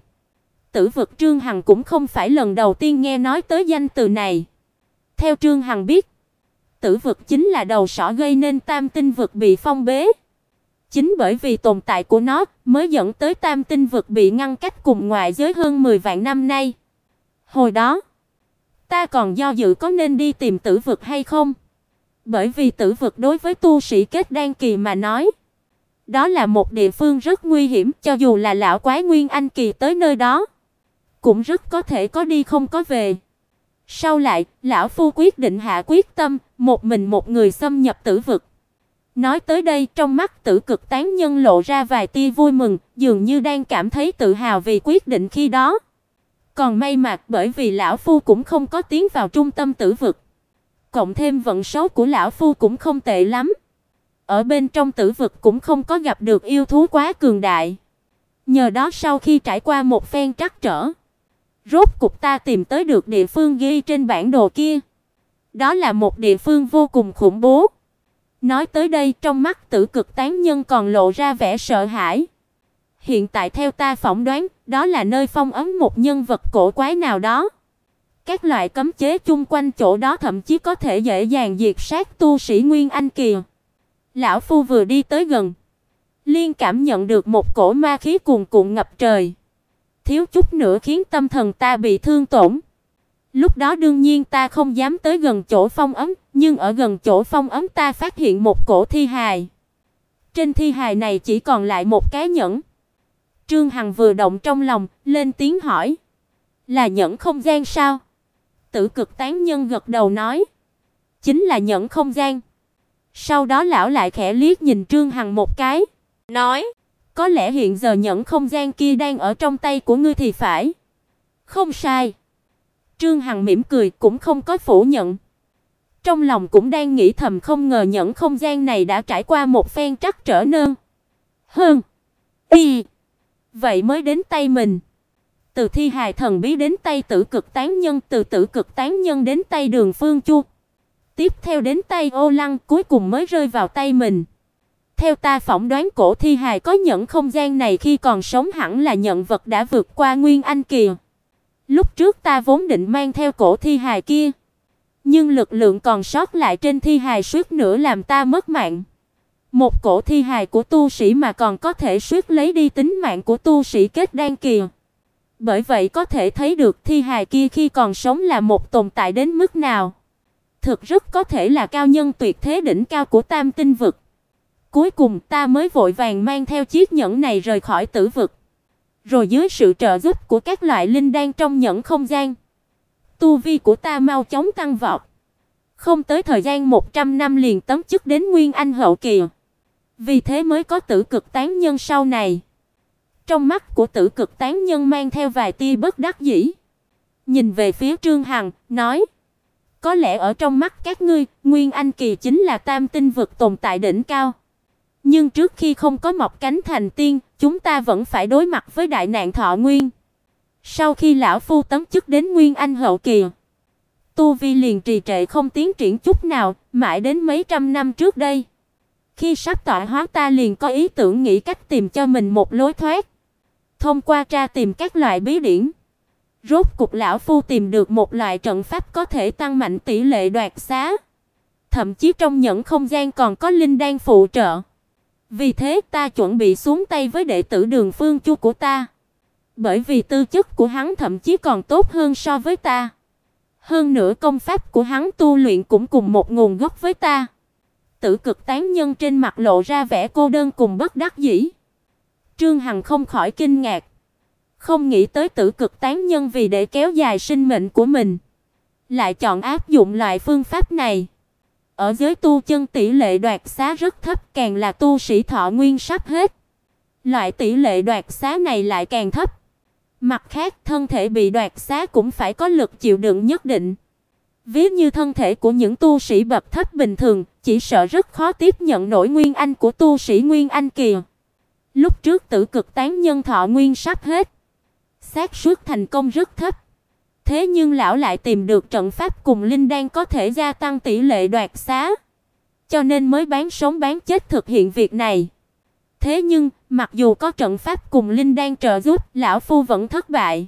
Tử vực Trương Hằng cũng không phải lần đầu tiên nghe nói tới danh từ này. Theo Trương Hằng biết, Tử vực chính là đầu sỏ gây nên Tam Tinh vực bị phong bế. Chính bởi vì tồn tại của nó mới dẫn tới Tam Tinh vực bị ngăn cách cùng ngoại giới hơn 10 vạn năm nay. Hồi đó, ta còn do dự có nên đi tìm Tử vực hay không, bởi vì Tử vực đối với tu sĩ kết đan kỳ mà nói, đó là một địa phương rất nguy hiểm, cho dù là lão quái nguyên anh kỳ tới nơi đó, cũng rất có thể có đi không có về. Sau lại, lão phu quyết định hạ quyết tâm, một mình một người xâm nhập Tử vực. Nói tới đây, trong mắt Tử Cực tán nhân lộ ra vài tia vui mừng, dường như đang cảm thấy tự hào vì quyết định khi đó. Còn may mà, bởi vì lão phu cũng không có tiến vào trung tâm Tử vực, cộng thêm vận số của lão phu cũng không tệ lắm. Ở bên trong Tử vực cũng không có gặp được yêu thú quá cường đại. Nhờ đó sau khi trải qua một phen trắc trở, rốt cục ta tìm tới được địa phương ghi trên bản đồ kia. Đó là một địa phương vô cùng khủng bố. Nói tới đây, trong mắt Tử Cực tán nhân còn lộ ra vẻ sợ hãi. Hiện tại theo ta phỏng đoán, đó là nơi phong ấn một nhân vật cổ quái nào đó. Các loại cấm chế chung quanh chỗ đó thậm chí có thể dễ dàng diệt sát tu sĩ nguyên anh kỳ. Lão phu vừa đi tới gần, liền cảm nhận được một cổ ma khí cuồn cuộn ngập trời, thiếu chút nữa khiến tâm thần ta bị thương tổn. Lúc đó đương nhiên ta không dám tới gần chỗ phong ấn, nhưng ở gần chỗ phong ấn ta phát hiện một cổ thi hài. Trên thi hài này chỉ còn lại một cái nhẫn. Trương Hằng vừa động trong lòng, lên tiếng hỏi: "Là nhẫn không gian sao?" Tử Cực tán nhân gật đầu nói: "Chính là nhẫn không gian." Sau đó lão lại khẽ liếc nhìn Trương Hằng một cái, nói: "Có lẽ hiện giờ nhẫn không gian kia đang ở trong tay của ngươi thì phải." "Không sai." Trương Hằng mỉm cười, cũng không có phủ nhận. Trong lòng cũng đang nghĩ thầm không ngờ nhẫn không gian này đã trải qua một phen trắc trở nơn hơn y vậy mới đến tay mình. Từ thi hài thần bí đến tay Tử Cực tán nhân, từ Tử Cực tán nhân đến tay Đường Phương Chu, tiếp theo đến tay Ô Lăng, cuối cùng mới rơi vào tay mình. Theo ta phỏng đoán, cổ thi hài có nhẫn không gian này khi còn sống hẳn là nhận vật đã vượt qua nguyên anh kỳ. Lúc trước ta vốn định mang theo cổ thi hài kia, nhưng lực lượng còn sót lại trên thi hài suýt nữa làm ta mất mạng. Một cổ thi hài của tu sĩ mà còn có thể suýt lấy đi tính mạng của tu sĩ kết đan kỳ. Bởi vậy có thể thấy được thi hài kia khi còn sống là một tồn tại đến mức nào. Thực rất có thể là cao nhân tuyệt thế đỉnh cao của Tam Tinh vực. Cuối cùng ta mới vội vàng mang theo chiếc nhẫn này rời khỏi Tử vực. Rồi dưới sự trợ giúp của các loại linh đan trong nhẫn không gian, tu vi của ta mau chóng tăng vọt. Không tới thời gian 100 năm liền tấm chức đến nguyên anh hậu kỳ. Vì thế mới có Tử Cực tán nhân sau này. Trong mắt của Tử Cực tán nhân mang theo vài tia bất đắc dĩ, nhìn về phía Trương Hằng, nói: "Có lẽ ở trong mắt các ngươi, nguyên anh kỳ chính là Tam Tinh vực tồn tại đỉnh cao. Nhưng trước khi không có mọc cánh thành tiên, chúng ta vẫn phải đối mặt với đại nạn thọ nguyên. Sau khi lão phu tấm chức đến nguyên anh hậu kỳ, tu vi liền trì trệ không tiến triển chút nào, mãi đến mấy trăm năm trước đây, khi sắp tọa hóa ta liền có ý tưởng nghĩ cách tìm cho mình một lối thoát. Thông qua tra tìm các loại bí điển, rốt cục lão phu tìm được một loại trận pháp có thể tăng mạnh tỷ lệ đoạt xá. Thậm chí trong nhẫn không gian còn có linh đan phụ trợ. Vì thế ta chuẩn bị xuống tay với đệ tử Đường Phương Chu của ta. Bởi vì tư chất của hắn thậm chí còn tốt hơn so với ta. Hơn nữa công pháp của hắn tu luyện cũng cùng một nguồn gốc với ta." Tử Cực tán nhân trên mặt lộ ra vẻ cô đơn cùng bất đắc dĩ. Trương Hằng không khỏi kinh ngạc. Không nghĩ tới Tử Cực tán nhân vì để kéo dài sinh mệnh của mình, lại chọn áp dụng loại phương pháp này. Ở giới tu chân tỷ lệ đoạt xá rất thấp, càng là tu sĩ thọ nguyên sắp hết, Loại tỷ lệ đoạt xá này lại càng thấp. Mặt khác, thân thể bị đoạt xá cũng phải có lực chịu đựng nhất định. Ví như thân thể của những tu sĩ bậc thấp bình thường, chỉ sợ rất khó tiếp nhận nổi nguyên anh của tu sĩ nguyên anh kỳ. Lúc trước Tử Cực tán nhân thọ nguyên sắp hết, xác suất thành công rất thấp. Thế nhưng lão lại tìm được trận pháp cùng linh đan có thể gia tăng tỷ lệ đoạt xá, cho nên mới bán sống bán chết thực hiện việc này. Thế nhưng, mặc dù có trận pháp cùng linh đan trợ giúp, lão phu vẫn thất bại.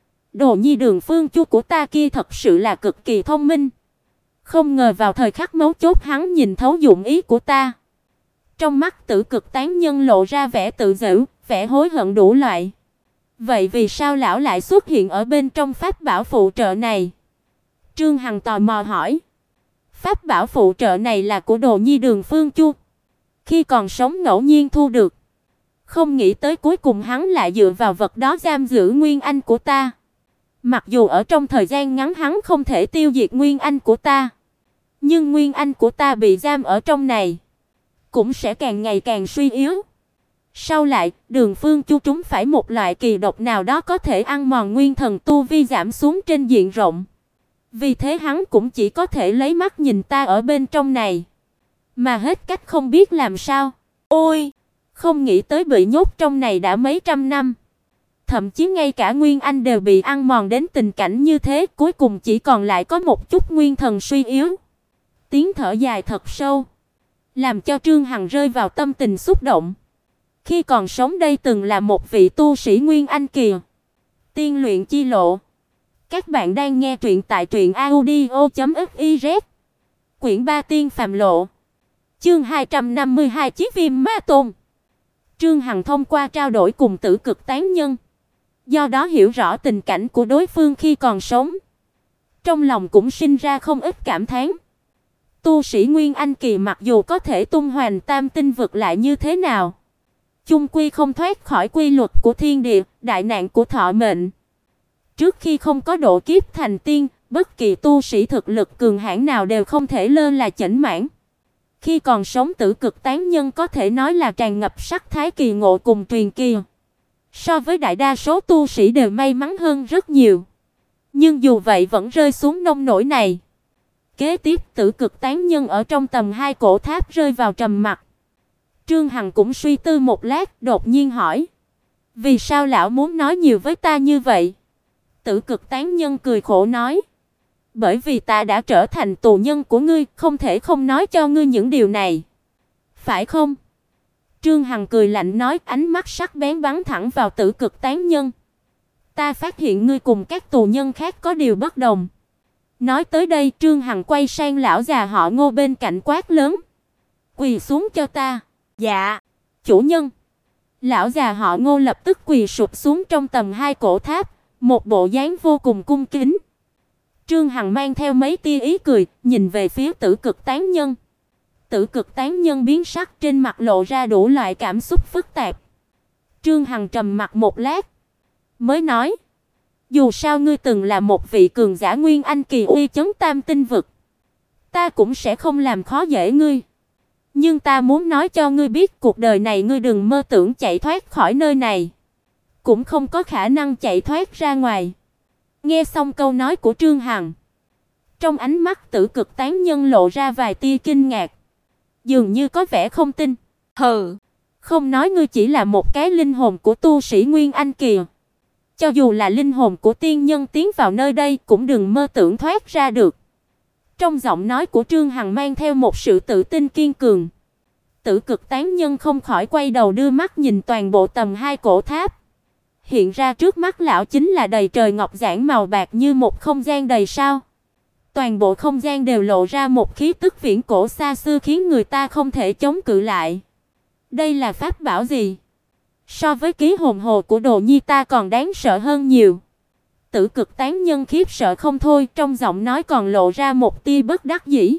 Đồ nhi Đường Phương Chu của ta kia thật sự là cực kỳ thông minh. Không ngờ vào thời khắc mấu chốt hắn nhìn thấu dụng ý của ta. Trong mắt Tử Cực tán nhân lộ ra vẻ tự giễu, vẻ hối hận đủ loại. Vậy vì sao lão lại xuất hiện ở bên trong pháp bảo phụ trợ này? Trương Hằng tò mò hỏi. Pháp bảo phụ trợ này là của Đồ nhi Đường Phương Chu. Khi còn sống ngẫu nhiên thu được. Không nghĩ tới cuối cùng hắn lại dựa vào vật đó giam giữ nguyên anh của ta. Mặc dù ở trong thời gian ngắn hắn không thể tiêu diệt nguyên anh của ta, nhưng nguyên anh của ta bị giam ở trong này cũng sẽ càng ngày càng suy yếu. Sau lại, Đường Phương Chu trúng phải một loại kỳ độc nào đó có thể ăn mòn nguyên thần tu vi giảm xuống trên diện rộng. Vì thế hắn cũng chỉ có thể lấy mắt nhìn ta ở bên trong này, mà hết cách không biết làm sao. Ôi, không nghĩ tới bị nhốt trong này đã mấy trăm năm. Thậm chí ngay cả nguyên anh đều bị ăn mòn đến tình cảnh như thế, cuối cùng chỉ còn lại có một chút nguyên thần suy yếu. Tiếng thở dài thật sâu, làm cho Trương Hằng rơi vào tâm tình xúc động. Khi còn sống đây từng là một vị tu sĩ nguyên anh kỳ. Tiên luyện chi lộ. Các bạn đang nghe truyện tại truyệnaudio.fiz. Quyển 3 Tiên phàm lộ. Chương 252 Chí Viêm Ma Tôn. Trương Hằng thông qua trao đổi cùng Tử Cực tán nhân, do đó hiểu rõ tình cảnh của đối phương khi còn sống. Trong lòng cũng sinh ra không ít cảm thán. Tu sĩ nguyên anh kỳ mặc dù có thể tung hoành tam tinh vực lại như thế nào, chung quy không thoát khỏi quy luật của thiên địa, đại nạn của thọ mệnh. Trước khi không có độ kiếp thành tiên, bất kỳ tu sĩ thực lực cường hãn nào đều không thể lơ là chểnh mãn. Khi còn sống Tử Cực tán nhân có thể nói là tràn ngập sắc thái kỳ ngộ cùng truyền kỳ. So với đại đa số tu sĩ đều may mắn hơn rất nhiều. Nhưng dù vậy vẫn rơi xuống nông nỗi này. Kế tiếp Tử Cực tán nhân ở trong tầm 2 cổ tháp rơi vào trầm mặc. Trương Hằng cũng suy tư một lát, đột nhiên hỏi: "Vì sao lão muốn nói nhiều với ta như vậy?" Tử Cực tán nhân cười khổ nói: "Bởi vì ta đã trở thành tù nhân của ngươi, không thể không nói cho ngươi những điều này. Phải không?" Trương Hằng cười lạnh nói, ánh mắt sắc bén bắn thẳng vào Tử Cực tán nhân. "Ta phát hiện ngươi cùng các tù nhân khác có điều bất đồng." Nói tới đây, Trương Hằng quay sang lão già họ Ngô bên cạnh quát lớn: "Quỳ xuống cho ta." "Dạ, chủ nhân." Lão già họ Ngô lập tức quỳ sụp xuống trong tầm 2 cổ tháp, một bộ dáng vô cùng cung kính. Trương Hằng mang theo mấy tia ý cười, nhìn về phía Tử Cực tán nhân. Tử Cực tán nhân biến sắc, trên mặt lộ ra đủ loại cảm xúc phức tạp. Trương Hằng trầm mặc một lát, mới nói: "Dù sao ngươi từng là một vị cường giả nguyên anh kỳ uy chấn tam tinh vực, ta cũng sẽ không làm khó dễ ngươi. Nhưng ta muốn nói cho ngươi biết, cuộc đời này ngươi đừng mơ tưởng chạy thoát khỏi nơi này, cũng không có khả năng chạy thoát ra ngoài." Nghe xong câu nói của Trương Hằng, trong ánh mắt Tử Cực tán nhân lộ ra vài tia kinh ngạc, dường như có vẻ không tin. "Hừ, không nói ngươi chỉ là một cái linh hồn của tu sĩ nguyên anh kỳ, cho dù là linh hồn của tiên nhân tiến vào nơi đây cũng đừng mơ tưởng thoát ra được." Trong giọng nói của Trương Hằng mang theo một sự tự tin kiên cường. Tử Cực tán nhân không khỏi quay đầu đưa mắt nhìn toàn bộ tầm 2 cổ tháp. Hiện ra trước mắt lão chính là đầy trời ngọc giản màu bạc như một không gian đầy sao. Toàn bộ không gian đều lộ ra một khí tức viễn cổ xa xưa khiến người ta không thể chống cự lại. Đây là pháp bảo gì? So với ký hồn hồ của Đồ nhi ta còn đáng sợ hơn nhiều. Tử Cực tán nhân khiếp sợ không thôi, trong giọng nói còn lộ ra một tia bất đắc dĩ.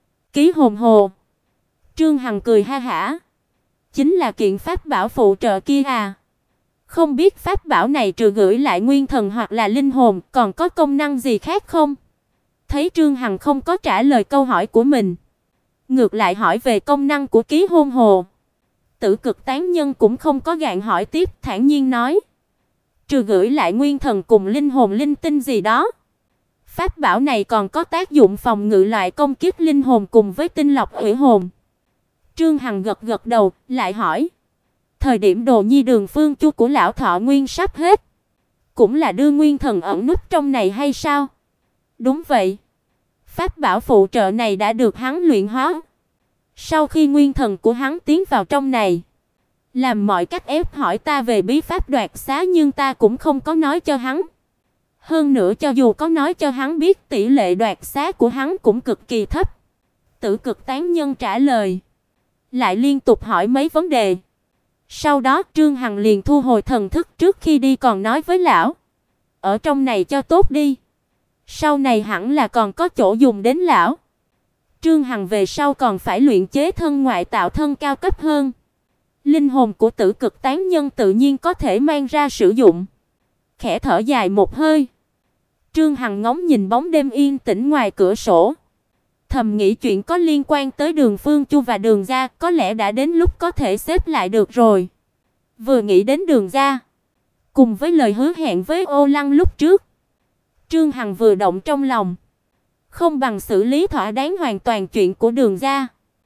Ký hồn hồ? Trương Hằng cười ha hả. Chính là kiện pháp bảo phụ trợ kia à? Không biết pháp bảo này trừ gửi lại nguyên thần hoặc là linh hồn, còn có công năng gì khác không? Thấy Trương Hằng không có trả lời câu hỏi của mình, ngược lại hỏi về công năng của ký hồn hồ. Tử Cực tán nhân cũng không có gạn hỏi tiếp, thản nhiên nói: "Trừ gửi lại nguyên thần cùng linh hồn linh tinh gì đó, pháp bảo này còn có tác dụng phòng ngự loại công kích linh hồn cùng với tinh lọc ủy hồn." Trương Hằng gật gật đầu, lại hỏi: "Thời điểm Đồ Nhi Đường Phương Chu của lão Thọ Nguyên sắp hết, cũng là đưa nguyên thần ẩn núp trong này hay sao?" "Đúng vậy. Pháp bảo phụ trợ này đã được hắn luyện hóa. Sau khi nguyên thần của hắn tiến vào trong này, làm mọi cách ép hỏi ta về bí pháp đoạt xá, nhưng ta cũng không có nói cho hắn. Hơn nữa cho dù có nói cho hắn biết, tỷ lệ đoạt xá của hắn cũng cực kỳ thấp." Tử Cực tán nhân trả lời, lại liên tục hỏi mấy vấn đề. Sau đó Trương Hằng liền thu hồi thần thức, trước khi đi còn nói với lão: "Ở trong này cho tốt đi, sau này hẳn là còn có chỗ dùng đến lão." Trương Hằng về sau còn phải luyện chế thân ngoại tạo thân cao cấp hơn. Linh hồn của Tử Cực tán nhân tự nhiên có thể mang ra sử dụng. Khẽ thở dài một hơi, Trương Hằng ngóng nhìn bóng đêm yên tĩnh ngoài cửa sổ, thầm nghĩ chuyện có liên quan tới Đường Phương Chu và Đường gia có lẽ đã đến lúc có thể xếp lại được rồi. Vừa nghĩ đến Đường gia, cùng với lời hứa hẹn với Ô Lăng lúc trước, Trương Hằng vừa động trong lòng, không bằng xử lý thỏa đáng hoàn toàn chuyện của Đường gia.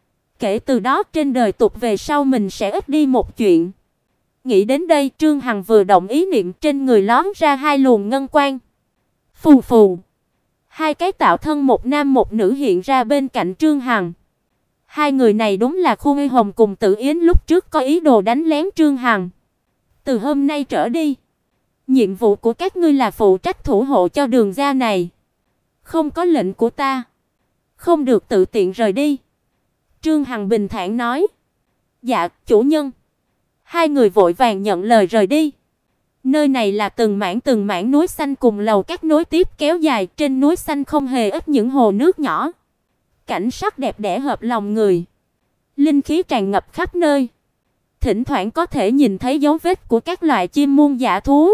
Kể từ đó trên đời tục về sau mình sẽ ít đi một chuyện. Nghĩ đến đây, Trương Hằng vừa động ý niệm, trên người lóm ra hai luồng ngân quang. Phù phù, hai cái tạo thân một nam một nữ hiện ra bên cạnh Trương Hằng. Hai người này đúng là Khu Nghi Hồng cùng Tử Yến lúc trước có ý đồ đánh lén Trương Hằng. "Từ hôm nay trở đi, nhiệm vụ của các ngươi là phụ trách thủ hộ cho Đường gia này. Không có lệnh của ta, không được tự tiện rời đi." Trương Hằng bình thản nói. "Dạ, chủ nhân." Hai người vội vàng nhận lời rời đi. Nơi này là từng mảng núi xanh cùng lầu các nối tiếp kéo dài, trên núi xanh không hề ít những hồ nước nhỏ. Cảnh sắc đẹp đẽ hợp lòng người, linh khí tràn ngập khắp nơi. Thỉnh thoảng có thể nhìn thấy dấu vết của các loại chim muông dã thú.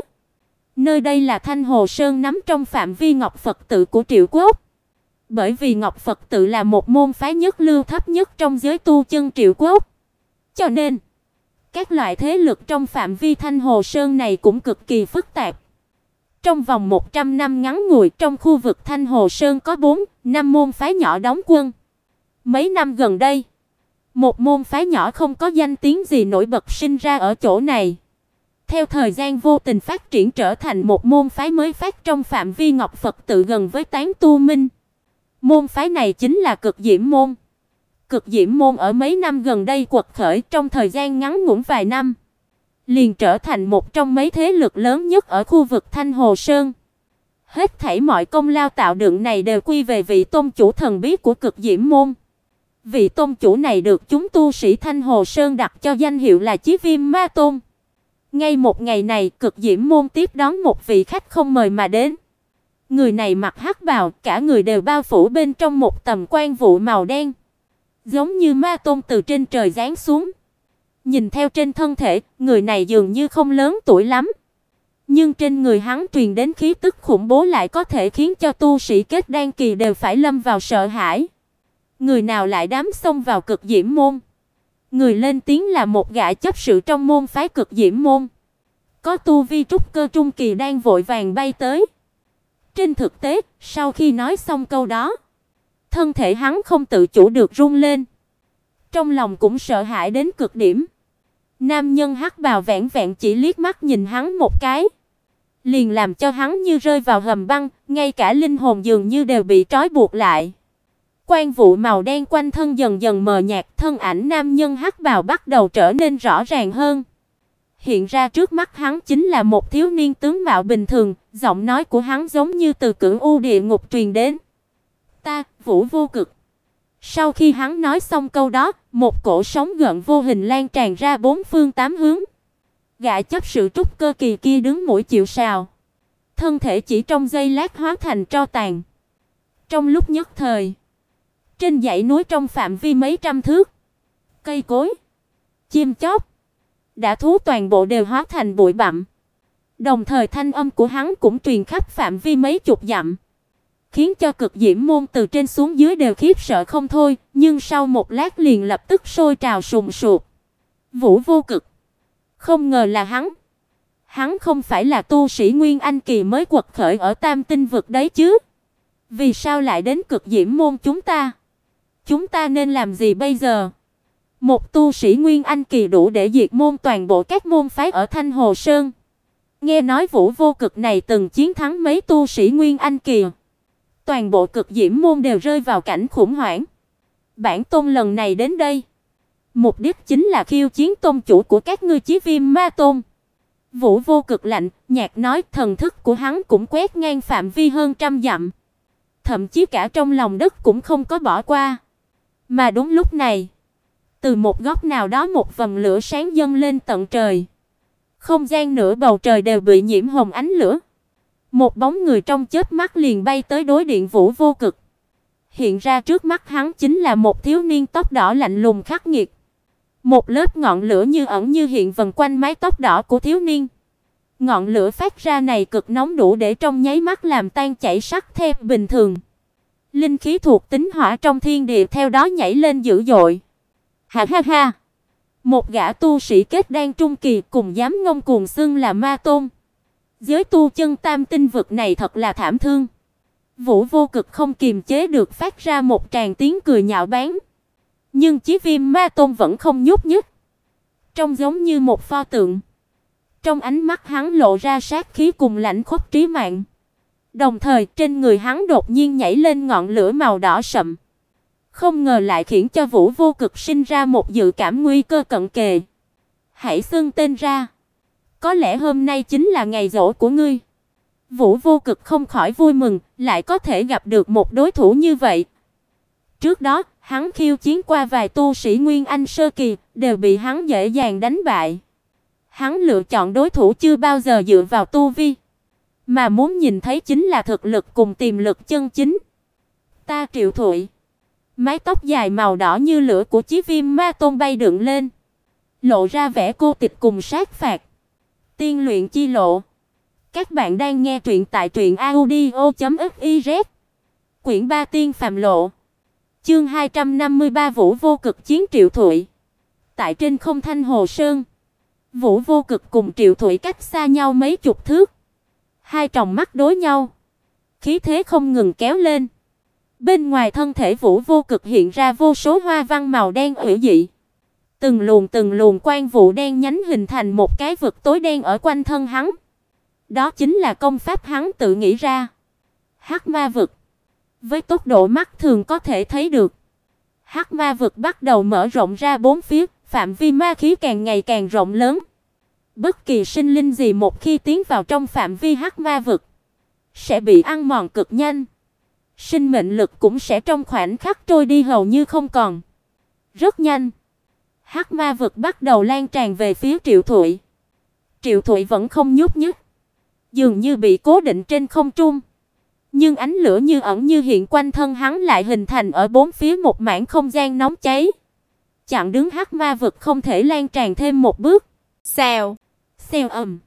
Nơi đây là Thanh Hồ Sơn, nằm trong phạm vi Ngọc Phật tự của Triệu Quốc. Bởi vì Ngọc Phật tự là một môn phái nhất lưu thấp nhất trong giới tu chân Triệu Quốc, cho nên các loại thế lực trong phạm vi Thanh Hồ Sơn này cũng cực kỳ phức tạp. Trong vòng 100 năm ngắn ngủi, trong khu vực Thanh Hồ Sơn có 4-5 môn phái nhỏ đóng quân. Mấy năm gần đây, một môn phái nhỏ không có danh tiếng gì nổi bật sinh ra ở chỗ này. Theo thời gian vô tình phát triển trở thành một môn phái mới phát trong phạm vi Ngọc Phật tự gần với Tán Tu Minh. Môn phái này chính là Cực Diễm môn. Cực Diễm môn ở mấy năm gần đây quật khởi, trong thời gian ngắn ngủn vài năm, liền trở thành một trong mấy thế lực lớn nhất ở khu vực Thanh Hồ Sơn. Hết thảy mọi công lao tạo dựng này đều quy về vị tôn chủ thần bí của Cực Diễm môn. Vị tôn chủ này được chúng tu sĩ Thanh Hồ Sơn đặt cho danh hiệu là Chí Viêm Ma Tôn. Ngay một ngày này, Cực Diễm môn tiếp đón một vị khách không mời mà đến. Người này mặc hắc bào, cả người đều bao phủ bên trong một tầm quan vụ màu đen, giống như ma tôn từ trên trời giáng xuống. Nhìn theo trên thân thể, người này dường như không lớn tuổi lắm, nhưng trên người hắn truyền đến khí tức khủng bố lại có thể khiến cho tu sĩ kết đan kỳ đều phải lâm vào sợ hãi. Người nào lại dám xông vào Cực Diễm môn? Người lên tiếng là một gã chấp sự trong môn phái Cực Diễm môn, có tu vi trúc cơ trung kỳ, đang vội vàng bay tới. Trên thực tế, sau khi nói xong câu đó, thân thể hắn không tự chủ được run lên, trong lòng cũng sợ hãi đến cực điểm. Nam nhân hắc bào vẹn vẹn chỉ liếc mắt nhìn hắn một cái, liền làm cho hắn như rơi vào hầm băng, ngay cả linh hồn dường như đều bị trói buộc lại. Quan vụ màu đen quanh thân dần dần mờ nhạt, thân ảnh nam nhân hắc bào bắt đầu trở nên rõ ràng hơn. Hiện ra trước mắt hắn chính là một thiếu niên tướng mạo bình thường, giọng nói của hắn giống như từ cửu u địa ngục truyền đến. "Ta, Vũ Vô Cực." Sau khi hắn nói xong câu đó, một cổ sóng gợn vô hình lan tràn ra bốn phương tám hướng. Gã chấp sự trúc cơ kỳ kia đứng mũi chịu sào, thân thể chỉ trong giây lát hóa thành tro tàn. Trong lúc nhất thời, trên dãy núi trong phạm vi mấy trăm thước, cây cối, chim chóc, đã thú toàn bộ đều hóa thành bụi bặm. Đồng thời thanh âm của hắn cũng truyền khắp phạm vi mấy chục dặm, khiến cho Cực Diễm môn từ trên xuống dưới đều khiếp sợ không thôi, nhưng sau một lát liền lập tức sôi trào sùng sục. Vũ Vô Cực, không ngờ là hắn. Hắn không phải là tu sĩ Nguyên Anh kỳ mới quật khởi ở Tam Tinh vực đấy chứ? Vì sao lại đến Cực Diễm môn chúng ta? Chúng ta nên làm gì bây giờ? Một tu sĩ Nguyên Anh kỳ đủ để diệt môn toàn bộ các môn phái ở Thanh Hồ Sơn. Nghe nói Vũ Vô Cực này từng chiến thắng mấy tu sĩ Nguyên Anh kỳ. Toàn bộ Cực Diễm môn đều rơi vào cảnh khủng hoảng. Bản tôn lần này đến đây, mục đích chính là khiêu chiến tôn chủ của các ngươi Chí Viêm Ma Tôn. Vũ Vô Cực lạnh nhạt nói, thần thức của hắn cũng quét ngang phạm vi hơn 100 dặm. Thậm chí cả trong lòng đất cũng không có bỏ qua. Mà đúng lúc này, từ một góc nào đó một vầng lửa sáng dâng lên tận trời. Không gian nửa bầu trời đều bị nhiễm hồng ánh lửa. Một bóng người trong chớp mắt liền bay tới đối diện Vũ Vô Cực. Hiện ra trước mắt hắn chính là một thiếu niên tóc đỏ lạnh lùng khắc nghiệt. Một lớp ngọn lửa như ẩn như hiện vần quanh mái tóc đỏ của thiếu niên. Ngọn lửa phát ra này cực nóng đủ để trong nháy mắt làm tan chảy sắt thép bình thường. Linh khí thuộc tính hỏa trong thiên địa theo đó nhảy lên dữ dội. Ha ha ha. Một gã tu sĩ kết đan trung kỳ cùng dám ngông cuồng xưng là ma tôn. Giới tu chân Tam Tinh vực này thật là thảm thương. Vũ Vô Cực không kiềm chế được phát ra một tràng tiếng cười nhạo báng. Nhưng Chí Viêm Ma Tôn vẫn không nhúc nhích, trông giống như một pho tượng. Trong ánh mắt hắn lộ ra sát khí cùng lạnh khốc trí mạng. Đồng thời, trên người hắn đột nhiên nhảy lên ngọn lửa màu đỏ sậm. Không ngờ lại khiến cho Vũ Vô Cực sinh ra một dự cảm nguy cơ cận kề. Hãy xưng tên ra. Có lẽ hôm nay chính là ngày giỗ của ngươi. Vũ Vô Cực không khỏi vui mừng, lại có thể gặp được một đối thủ như vậy. Trước đó, hắn khiêu chiến qua vài tu sĩ Nguyên Anh sơ kỳ, đều bị hắn dễ dàng đánh bại. Hắn lựa chọn đối thủ chưa bao giờ dựa vào tu vi, mà muốn nhìn thấy chính là thực lực cùng tiềm lực chân chính. Ta Triệu Thụy. Mái tóc dài màu đỏ như lửa của Chí Viêm Ma Tôn bay dựng lên, lộ ra vẻ cô tịch cùng sát phạt. Tiên luyện chi lộ. Các bạn đang nghe truyện tại truyệnaudio.fiz. Quyển 3 Tiên phàm lộ. Chương 253 Vũ Vô Cực chiến Triệu Thụy. Tại trên không Thanh Hồ Sơn, Vũ Vô Cực cùng Triệu Thụy cách xa nhau mấy chục thước. Hai tròng mắt đối nhau, khí thế không ngừng kéo lên. Bên ngoài thân thể Vũ Vô Cực hiện ra vô số hoa văn màu đen ủy dị. Từng luồng quang vụ đen nhánh hình thành một cái vực tối đen ở quanh thân hắn. Đó chính là công pháp hắn tự nghĩ ra. Hắc Ma vực. Với tốc độ mắt thường có thể thấy được, Hắc Ma vực bắt đầu mở rộng ra bốn phía, phạm vi ma khí càng ngày càng rộng lớn. Bất kỳ sinh linh gì một khi tiến vào trong phạm vi Hắc Ma vực sẽ bị ăn mòn cực nhanh. Sinh mệnh lực cũng sẽ trong khoảnh khắc trôi đi hầu như không còn. Rất nhanh, Hắc Ma vực bắt đầu lan tràn về phía Triệu Thụy. Triệu Thụy vẫn không nhúc nhích, dường như bị cố định trên không trung. Nhưng ánh lửa như ẩn như hiện quanh thân hắn lại hình thành ở bốn phía một mảng không gian nóng cháy. Chặn đứng Hắc Ma vực không thể lan tràn thêm một bước. Xèo, xèo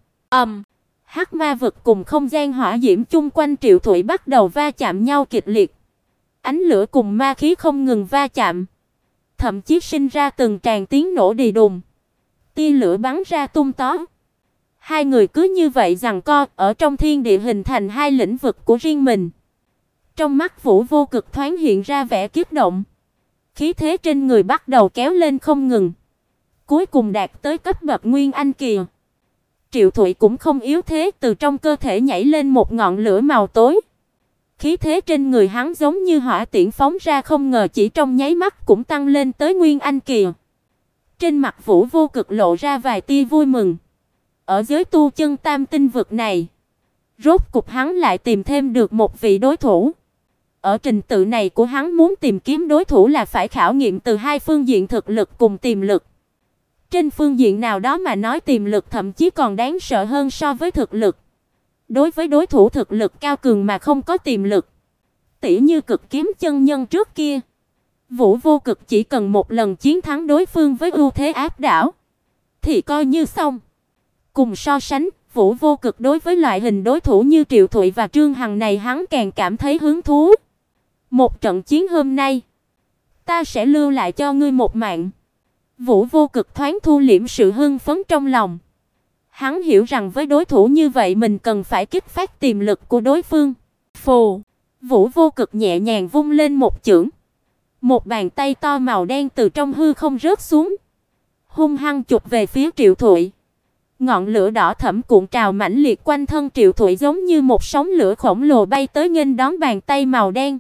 Hắc Ma vực cùng không gian hỏa diễm chung quanh Triệu Thụy bắt đầu va chạm nhau kịch liệt. Ánh lửa cùng ma khí không ngừng va chạm, thậm chí sinh ra từng tràng tiếng nổ đì đùng. Tia lửa bắn ra tung tóe. Hai người cứ như vậy giằng co ở trong thiên địa hình thành hai lĩnh vực của riêng mình. Trong mắt Vũ Vô Cực thoáng hiện ra vẻ kiếp động. Khí thế trên người bắt đầu kéo lên không ngừng, cuối cùng đạt tới cấp bậc Nguyên Anh kỳ. Triệu Thụy cũng không yếu thế, từ trong cơ thể nhảy lên một ngọn lửa màu tối. Khí thế trên người hắn giống như hỏa tiễn phóng ra, không ngờ chỉ trong nháy mắt cũng tăng lên tới Nguyên Anh kỳ. Trên mặt Vũ Vô Cực lộ ra vài tia vui mừng. Ở giới tu chân Tam Tinh vực này, rốt cục hắn lại tìm thêm được một vị đối thủ. Ở trình tự này của hắn muốn tìm kiếm đối thủ là phải khảo nghiệm từ hai phương diện thực lực cùng tiềm lực. Trên phương diện nào đó mà nói, tiềm lực thậm chí còn đáng sợ hơn so với thực lực. Đối với đối thủ thực lực cao cường mà không có tiềm lực, tỉ như Cực Kiếm chân nhân trước kia, Vũ Vô Cực chỉ cần một lần chiến thắng đối phương với ưu thế áp đảo thì coi như xong. Cùng so sánh, Vũ Vô Cực đối với loại hình đối thủ như Triệu Thụy và Trương Hằng này hắn càng cảm thấy hứng thú. Một trận chiến hôm nay, ta sẽ lưu lại cho ngươi một mạng. Vũ Vô Cực thoáng thu liễm sự hưng phấn trong lòng. Hắn hiểu rằng với đối thủ như vậy mình cần phải kích phát tiềm lực của đối phương. Phù, Vũ Vô Cực nhẹ nhàng vung lên một chưởng. Một bàn tay to màu đen từ trong hư không rớt xuống, hung hăng chụp về phía Triệu Thụy. Ngọn lửa đỏ thẫm cuộn trào mãnh liệt quanh thân Triệu Thụy giống như một sóng lửa khổng lồ bay tới nghênh đón bàn tay màu đen.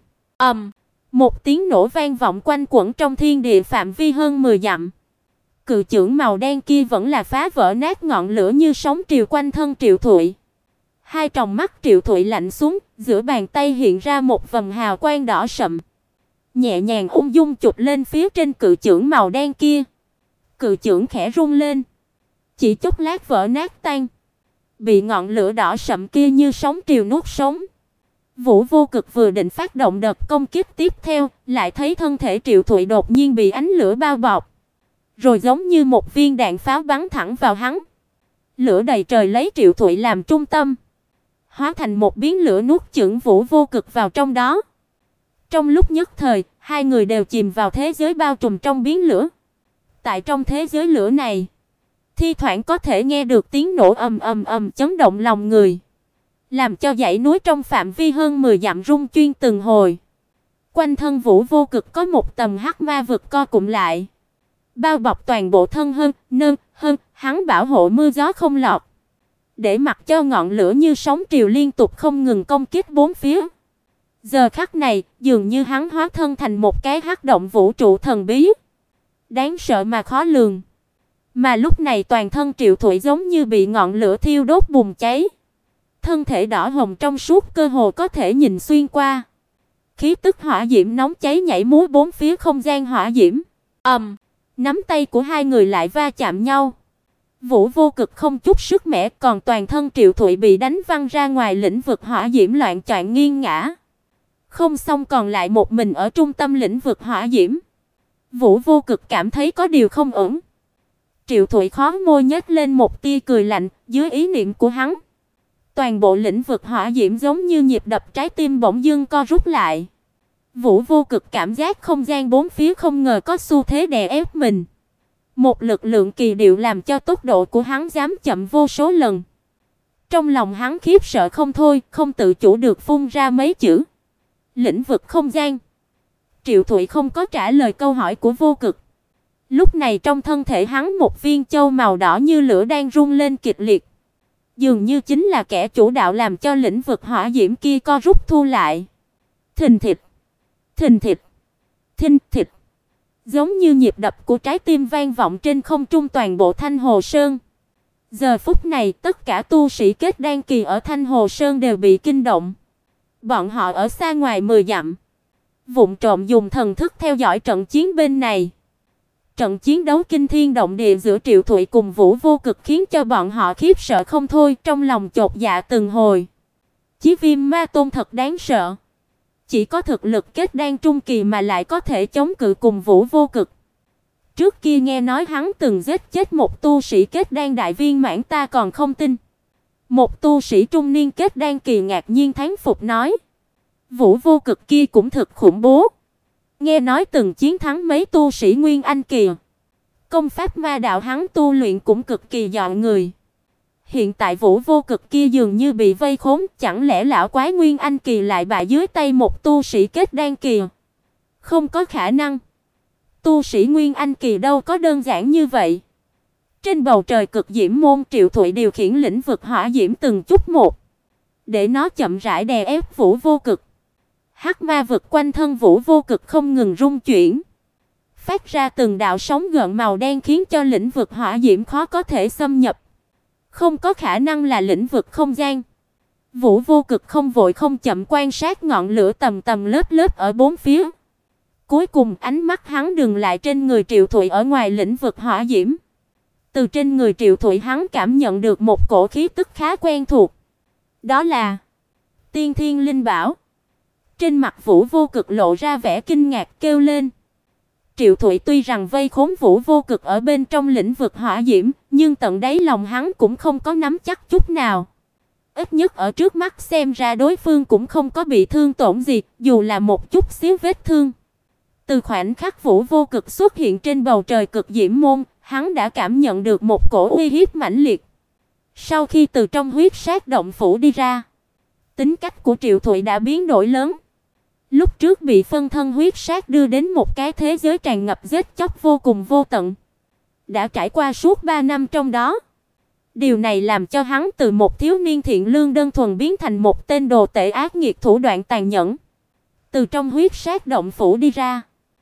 Một tiếng nổ vang vọng quanh quẩn trong thiên địa phạm vi hơn 10 dặm. Cự chưởng màu đen kia vẫn là phá vỡ nát ngọn lửa như sóng triều quanh thân Triệu Thụy. Hai tròng mắt Triệu Thụy lạnh xuống, giữa bàn tay hiện ra một vầng hào quang đỏ sậm. Nhẹ nhàng ung dung chụp lên phía trên cự chưởng màu đen kia. Cự chưởng khẽ rung lên, chỉ chốc lát vỡ nát tan, bị ngọn lửa đỏ sậm kia như sóng triều nuốt sống. Vũ Vô Cực vừa định phát động đợt công kích tiếp theo, lại thấy thân thể Triệu Thụy đột nhiên bị ánh lửa bao bọc, rồi giống như một viên đạn pháo bắn thẳng vào hắn. Lửa đầy trời lấy Triệu Thụy làm trung tâm, hóa thành một biến lửa nuốt chửng Vũ Vô Cực vào trong đó. Trong lúc nhất thời, hai người đều chìm vào thế giới bao trùm trong biến lửa. Tại trong thế giới lửa này, thi thoảng có thể nghe được tiếng nổ ầm ầm ầm chấn động lòng người, làm cho dãy núi trong phạm vi hơn 10 dặm rung chuyên từng hồi. Quanh thân Vũ Vô Cực có một tầng hắc ma vực co cụm lại, bao bọc toàn bộ thân hắn bảo hộ mưa gió không lọt, để mặc cho ngọn lửa như sóng triều liên tục không ngừng công kích bốn phía. Giờ khắc này, dường như hắn hóa thân thành một cái hắc động vũ trụ thần bí, đáng sợ mà khó lường. Mà lúc này toàn thân Triệu Thụy giống như bị ngọn lửa thiêu đốt bùng cháy. Thân thể đỏ hồng trong suốt cơ hồ có thể nhìn xuyên qua. Khí tức hỏa diễm nóng cháy nhảy múa bốn phía không gian hỏa diễm. Nắm tay của hai người lại va chạm nhau. Vũ Vô Cực không chút sức mẻ, còn toàn thân Triệu Thụy bị đánh văng ra ngoài lĩnh vực hỏa diễm loạn choạng nghiêng ngã. Không xong còn lại một mình ở trung tâm lĩnh vực hỏa diễm. Vũ Vô Cực cảm thấy có điều không ổn. Triệu Thụy khó môi nhếch lên một tia cười lạnh, dưới ý niệm của hắn, toàn bộ lĩnh vực hỏa diễm giống như nhịp đập trái tim bỗng dưng co rút lại. Vũ Vô Cực cảm giác không gian bốn phía không ngờ có xu thế đè ép mình. Một lực lượng kỳ diệu làm cho tốc độ của hắn giảm chậm vô số lần. Trong lòng hắn khiếp sợ không thôi, không tự chủ được phun ra mấy chữ: lĩnh vực không gian. Triệu Thụy không có trả lời câu hỏi của Vô Cực. Lúc này trong thân thể hắn một viên châu màu đỏ như lửa đang rung lên kịch liệt, dường như chính là kẻ chủ đạo làm cho lĩnh vực hỏa diễm kia co rút thu lại. Thình thịch, thình thịch, thình thịch, giống như nhịp đập của trái tim vang vọng trên không trung toàn bộ Thanh Hồ Sơn. Giờ phút này, tất cả tu sĩ kết đan kỳ ở Thanh Hồ Sơn đều bị kinh động. Bọn họ ở xa ngoài 10 dặm, vụng trộm dùng thần thức theo dõi trận chiến bên này. Trận chiến đấu kinh thiên động địa giữa Triệu Thụy cùng Vũ Vô Cực khiến cho bọn họ khiếp sợ không thôi, trong lòng chột dạ từng hồi. Chí Viêm Ma Tôn thật đáng sợ. Chỉ có thực lực kết đan trung kỳ mà lại có thể chống cự cùng Vũ Vô Cực. Trước kia nghe nói hắn từng giết chết một tu sĩ kết đan đại viên mãn ta còn không tin. Một tu sĩ trung niên kết đan kỳ ngạc nhiên thán phục nói: Vũ Vô Cực kia cũng thật khủng bố. Nghe nói từng chiến thắng mấy tu sĩ nguyên anh kỳ. Công pháp ma đạo hắn tu luyện cũng cực kỳ dọa người. Hiện tại Vũ Vô Cực kia dường như bị vây khốn, chẳng lẽ lão quái nguyên anh kỳ lại bại dưới tay một tu sĩ kết đan kỳ? Không có khả năng. Tu sĩ nguyên anh kỳ đâu có đơn giản như vậy. Trên bầu trời cực diễm môn, Triệu Thụy điều khiển lĩnh vực hỏa diễm từng chút một, để nó chậm rãi đè ép Vũ Vô Cực. Hắc ma vực quanh thân Vũ Vô Cực không ngừng rung chuyển, phát ra từng đạo sóng gợn màu đen khiến cho lĩnh vực hỏa diễm khó có thể xâm nhập. Không có khả năng là lĩnh vực không gian. Vũ Vô Cực không vội không chậm quan sát ngọn lửa tầng tầng lớp lớp ở bốn phía. Cuối cùng ánh mắt hắn dừng lại trên người Triệu Thụy ở ngoài lĩnh vực hỏa diễm. Từ trên người Triệu Thụy hắn cảm nhận được một cổ khí tức khá quen thuộc. Đó là Tiên Thiên Linh Bảo. Trên mặt Vũ Vô Cực lộ ra vẻ kinh ngạc, kêu lên. Triệu Thụy tuy rằng vây khốn Vũ Vô Cực ở bên trong lĩnh vực hỏa diễm, nhưng tận đáy lòng hắn cũng không có nắm chắc chút nào. Ít nhất ở trước mắt xem ra đối phương cũng không có bị thương tổn gì, dù là một chút xíu vết thương. Từ khoảnh khắc Vũ Vô Cực xuất hiện trên bầu trời Cực Diễm môn, hắn đã cảm nhận được một cổ uy hiếp mãnh liệt. Sau khi từ trong huyết sát động phủ đi ra, tính cách của Triệu Thụy đã biến đổi lớn. Lúc trước bị phân thân huyết sát đưa đến một cái thế giới tràn ngập giết chóc vô cùng vô tận. Đã trải qua suốt 3 năm trong đó. Điều này làm cho hắn từ một thiếu niên thiện lương đơn thuần biến thành một tên đồ tể ác nghiệt thủ đoạn tàn nhẫn. Từ trong huyết sát động phủ đi ra,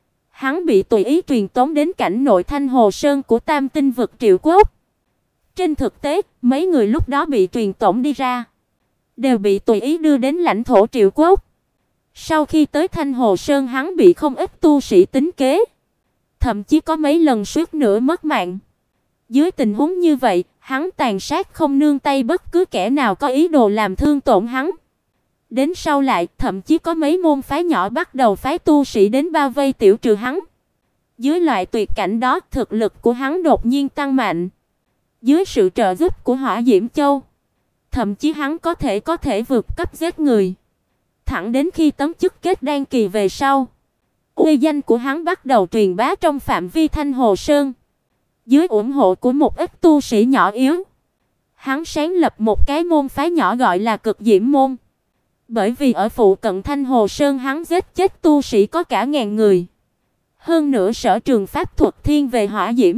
hắn bị tùy ý truyền tống đến cảnh nội Thanh Hồ Sơn của Tam Tinh vực Triệu Quốc. Trên thực tế, mấy người lúc đó bị truyền tống đi ra đều bị tùy ý đưa đến lãnh thổ Triệu Quốc. Sau khi tới Thanh Hồ Sơn, hắn bị không ít tu sĩ tính kế, thậm chí có mấy lần suýt nữa mất mạng. Dưới tình huống như vậy, hắn tàn sát không nương tay bất cứ kẻ nào có ý đồ làm thương tổn hắn. Đến sau lại, thậm chí có mấy môn phái nhỏ bắt đầu phái tu sĩ đến bao vây tiểu trừ hắn. Dưới loại tuyệt cảnh đó, thực lực của hắn đột nhiên tăng mạnh. Dưới sự trợ giúp của Hỏa Diễm Châu, thậm chí hắn có thể vượt cấp giết người. Thẳng đến khi tấm chức kết đan kỳ về sau, uy danh của hắn bắt đầu truyền bá trong phạm vi Thanh Hồ Sơn. Dưới ủng hộ của một ít tu sĩ nhỏ yếu, hắn sáng lập một cái môn phái nhỏ gọi là Cực Diễm môn. Bởi vì ở phụ cận Thanh Hồ Sơn hắn giết chết tu sĩ có cả ngàn người. Hơn nữa sở trường pháp thuật thiên về hỏa diễm.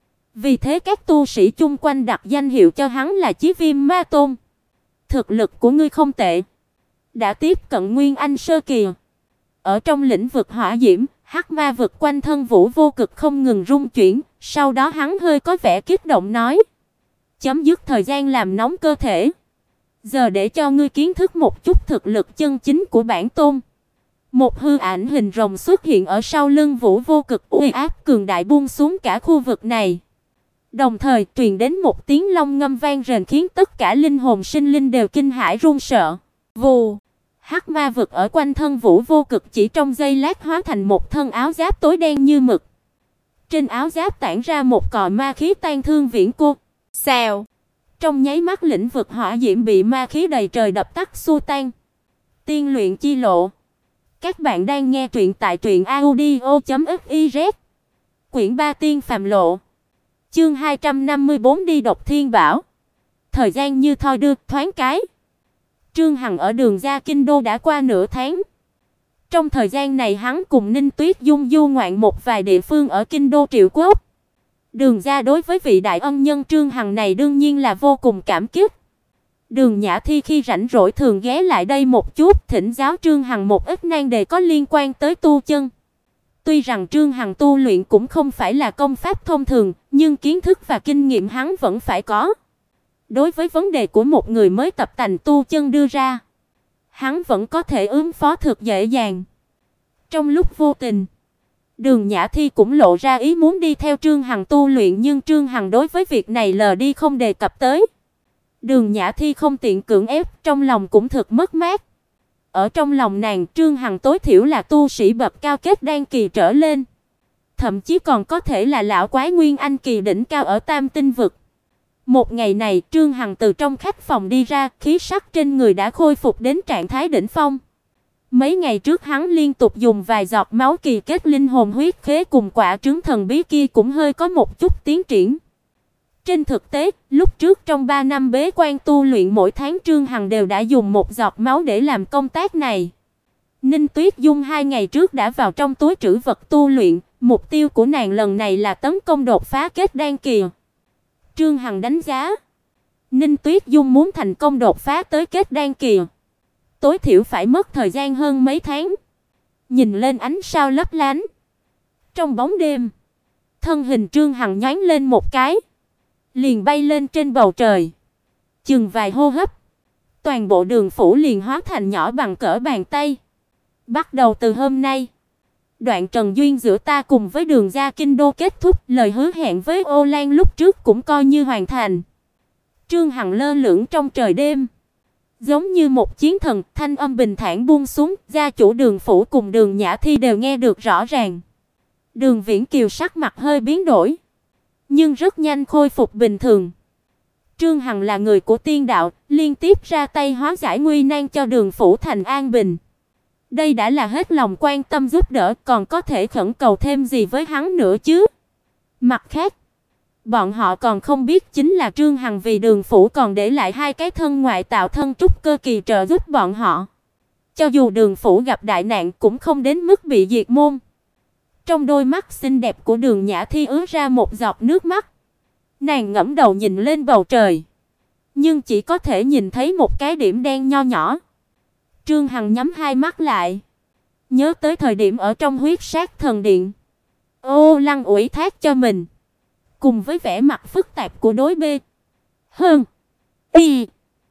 Vì thế các tu sĩ chung quanh đặt danh hiệu cho hắn là Chí Viêm Ma Tôn. Thực lực của ngươi không tệ, đã tiếp cận Nguyên Anh sơ kỳ. Ở trong lĩnh vực hỏa diễm, hắc ma vực quanh thân Vũ Vô Cực không ngừng rung chuyển, sau đó hắn hơi có vẻ kích động nói: "Chấm dứt thời gian làm nóng cơ thể. Giờ để cho ngươi kiến thức một chút thực lực chân chính của bản tôn." Một hư ảnh hình rồng xuất hiện ở sau lưng Vũ Vô Cực, uy áp cường đại buông xuống cả khu vực này. Đồng thời truyền đến một tiếng long ngâm vang rền khiến tất cả linh hồn sinh linh đều kinh hãi run sợ. Vù, hắc ma vực ở quanh thân Vũ Vô Cực chỉ trong giây lát hóa thành một thân áo giáp tối đen như mực. Trên áo giáp tản ra một cò ma khí tan thương viễn cô. Xèo, trong nháy mắt lĩnh vực hỏa diễm bị ma khí đầy trời đập tắt xua tan. Tiên luyện chi lộ. Các bạn đang nghe truyện tại truyệnaudio.fiz. Quyển 3 Tiên phàm lộ. Chương 254 đi độc thiên bảo. Thời gian như thoi đưa thoáng cái. Trương Hằng ở đường ra kinh đô đã qua nửa tháng. Trong thời gian này hắn cùng Ninh Tuyết Dung du ngoạn một vài địa phương ở kinh đô Triệu Quốc. Đường ra đối với vị đại ân nhân Trương Hằng này đương nhiên là vô cùng cảm kích. Đường Nhã Thi khi rảnh rỗi thường ghé lại đây một chút, thỉnh giáo Trương Hằng một ít nan đề có liên quan tới tu chân. Tuy rằng Trương Hằng tu luyện cũng không phải là công pháp thông thường, nhưng kiến thức và kinh nghiệm hắn vẫn phải có. Đối với vấn đề của một người mới tập tành tu chân đưa ra, hắn vẫn có thể ứng phó thực dễ dàng. Trong lúc vô tình, Đường Nhã Thi cũng lộ ra ý muốn đi theo Trương Hằng tu luyện, nhưng Trương Hằng đối với việc này lờ đi không đề cập tới. Đường Nhã Thi không tiện cưỡng ép, trong lòng cũng thực mất mát. Ở trong lòng nàng, Trương Hằng tối thiểu là tu sĩ bậc cao kết đan kỳ trở lên, thậm chí còn có thể là lão quái Nguyên Anh kỳ đỉnh cao ở Tam Tinh vực. Một ngày này, Trương Hằng từ trong khách phòng đi ra, khí sắc trên người đã khôi phục đến trạng thái đỉnh phong. Mấy ngày trước hắn liên tục dùng vài giọt máu kỳ kết linh hồn huyết khế cùng quả trứng thần bí kia cũng hơi có một chút tiến triển. Trên thực tế, lúc trước trong 3 năm bế quan tu luyện mỗi tháng Trương Hằng đều đã dùng một giọt máu để làm công tác này. Ninh Tuyết Dung 2 ngày trước đã vào trong túi trữ vật tu luyện, mục tiêu của nàng lần này là tấn công đột phá kết đan kỳ. Trương Hằng đánh giá, Ninh Tuyết Dung muốn thành công đột phá tới kết đan kỳ, tối thiểu phải mất thời gian hơn mấy tháng. Nhìn lên ánh sao lấp lánh trong bóng đêm, thân hình Trương Hằng nhoáng lên một cái, liền bay lên trên bầu trời. Chừng vài hô hấp, toàn bộ đường phủ liền hóa thành nhỏ bằng cỡ bàn tay. Bắt đầu từ hôm nay, đoạn trần duyên giữa ta cùng với Đường ra kinh đô kết thúc, lời hứa hẹn với Ô Lan lúc trước cũng coi như hoàn thành. Trương Hằng lơ lửng trong trời đêm, giống như một chiến thần, thanh âm bình thản buông xuống, gia chủ Đường phủ cùng Đường Nhã Thi đều nghe được rõ ràng. Đường Viễn Kiều sắc mặt hơi biến đổi, nhưng rất nhanh khôi phục bình thường. Trương Hằng là người của tiên đạo, liên tiếp ra tay hóa giải nguy nan cho Đường phủ thành an bình. Đây đã là hết lòng quan tâm giúp đỡ, còn có thể khẩn cầu thêm gì với hắn nữa chứ? Mặt khác, bọn họ còn không biết chính là Trương Hằng vì Đường phủ còn để lại hai cái thân ngoại tạo thân trúc cơ kỳ trợ giúp bọn họ. Cho dù Đường phủ gặp đại nạn cũng không đến mức bị diệt môn. Trong đôi mắt xinh đẹp của Đường Nhã Thi ứa ra một giọt nước mắt. Nàng ngẩng đầu nhìn lên bầu trời, nhưng chỉ có thể nhìn thấy một cái điểm đen nho nhỏ. Trương Hằng nhắm hai mắt lại, nhớ tới thời điểm ở trong Huyết Sát Thần Điện, Ô Lăng ủy thác cho mình, cùng với vẻ mặt phức tạp của đối bê hơn y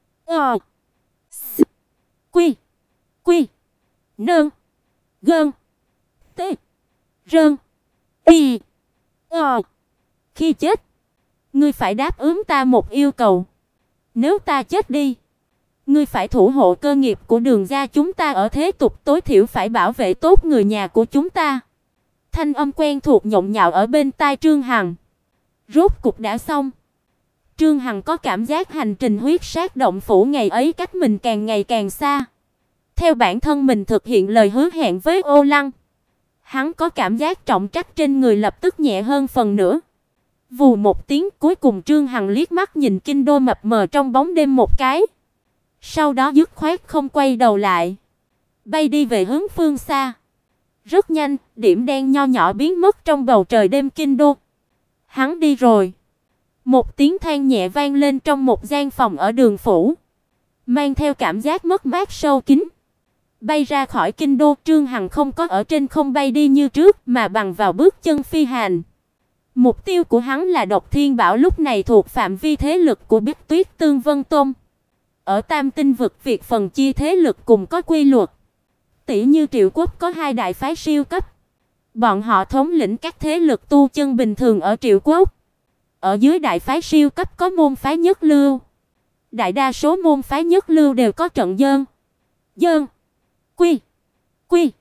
s quy quy nương gơn t rơn y khi chết, ngươi phải đáp ứng ta một yêu cầu. Nếu ta chết đi, ngươi phải thủ hộ cơ nghiệp của Đường gia chúng ta ở thế tục, tối thiểu phải bảo vệ tốt người nhà của chúng ta. Thanh âm quen thuộc nhộn nhạo ở bên tai Trương Hằng. Rốt cục đã xong. Trương Hằng có cảm giác hành trình Huyết Sát động phủ ngày ấy cách mình càng ngày càng xa. Theo bản thân mình thực hiện lời hứa hẹn với Ô Lăng, hắn có cảm giác trọng trách trên người lập tức nhẹ hơn phần nữa. Vù một tiếng, cuối cùng Trương Hằng liếc mắt nhìn kinh đô mập mờ trong bóng đêm một cái. Sau đó dứt khoát không quay đầu lại, bay đi về hướng phương xa. Rất nhanh, điểm đen nho nhỏ biến mất trong bầu trời đêm kinh đô. Hắn đi rồi. Một tiếng than nhẹ vang lên trong một gian phòng ở Đường phủ, mang theo cảm giác mất mát sâu kín. Bay ra khỏi kinh đô, Trương Hằng không có ở trên không bay đi như trước, mà bằng vào bước chân phi hành. Mục tiêu của hắn là Độc Thiên Bảo, lúc này thuộc phạm vi thế lực của Bích Tuyết Tương Vân Tôn. Ở Tam Tinh vực, việc phần chia thế lực cùng có quy luật. Tỷ như Triệu Quốc có hai đại phái siêu cấp, bọn họ thống lĩnh các thế lực tu chân bình thường ở Triệu Quốc. Ở dưới đại phái siêu cấp có môn phái nhất lưu. Đại đa số môn phái nhất lưu đều có trận dơn, quy quy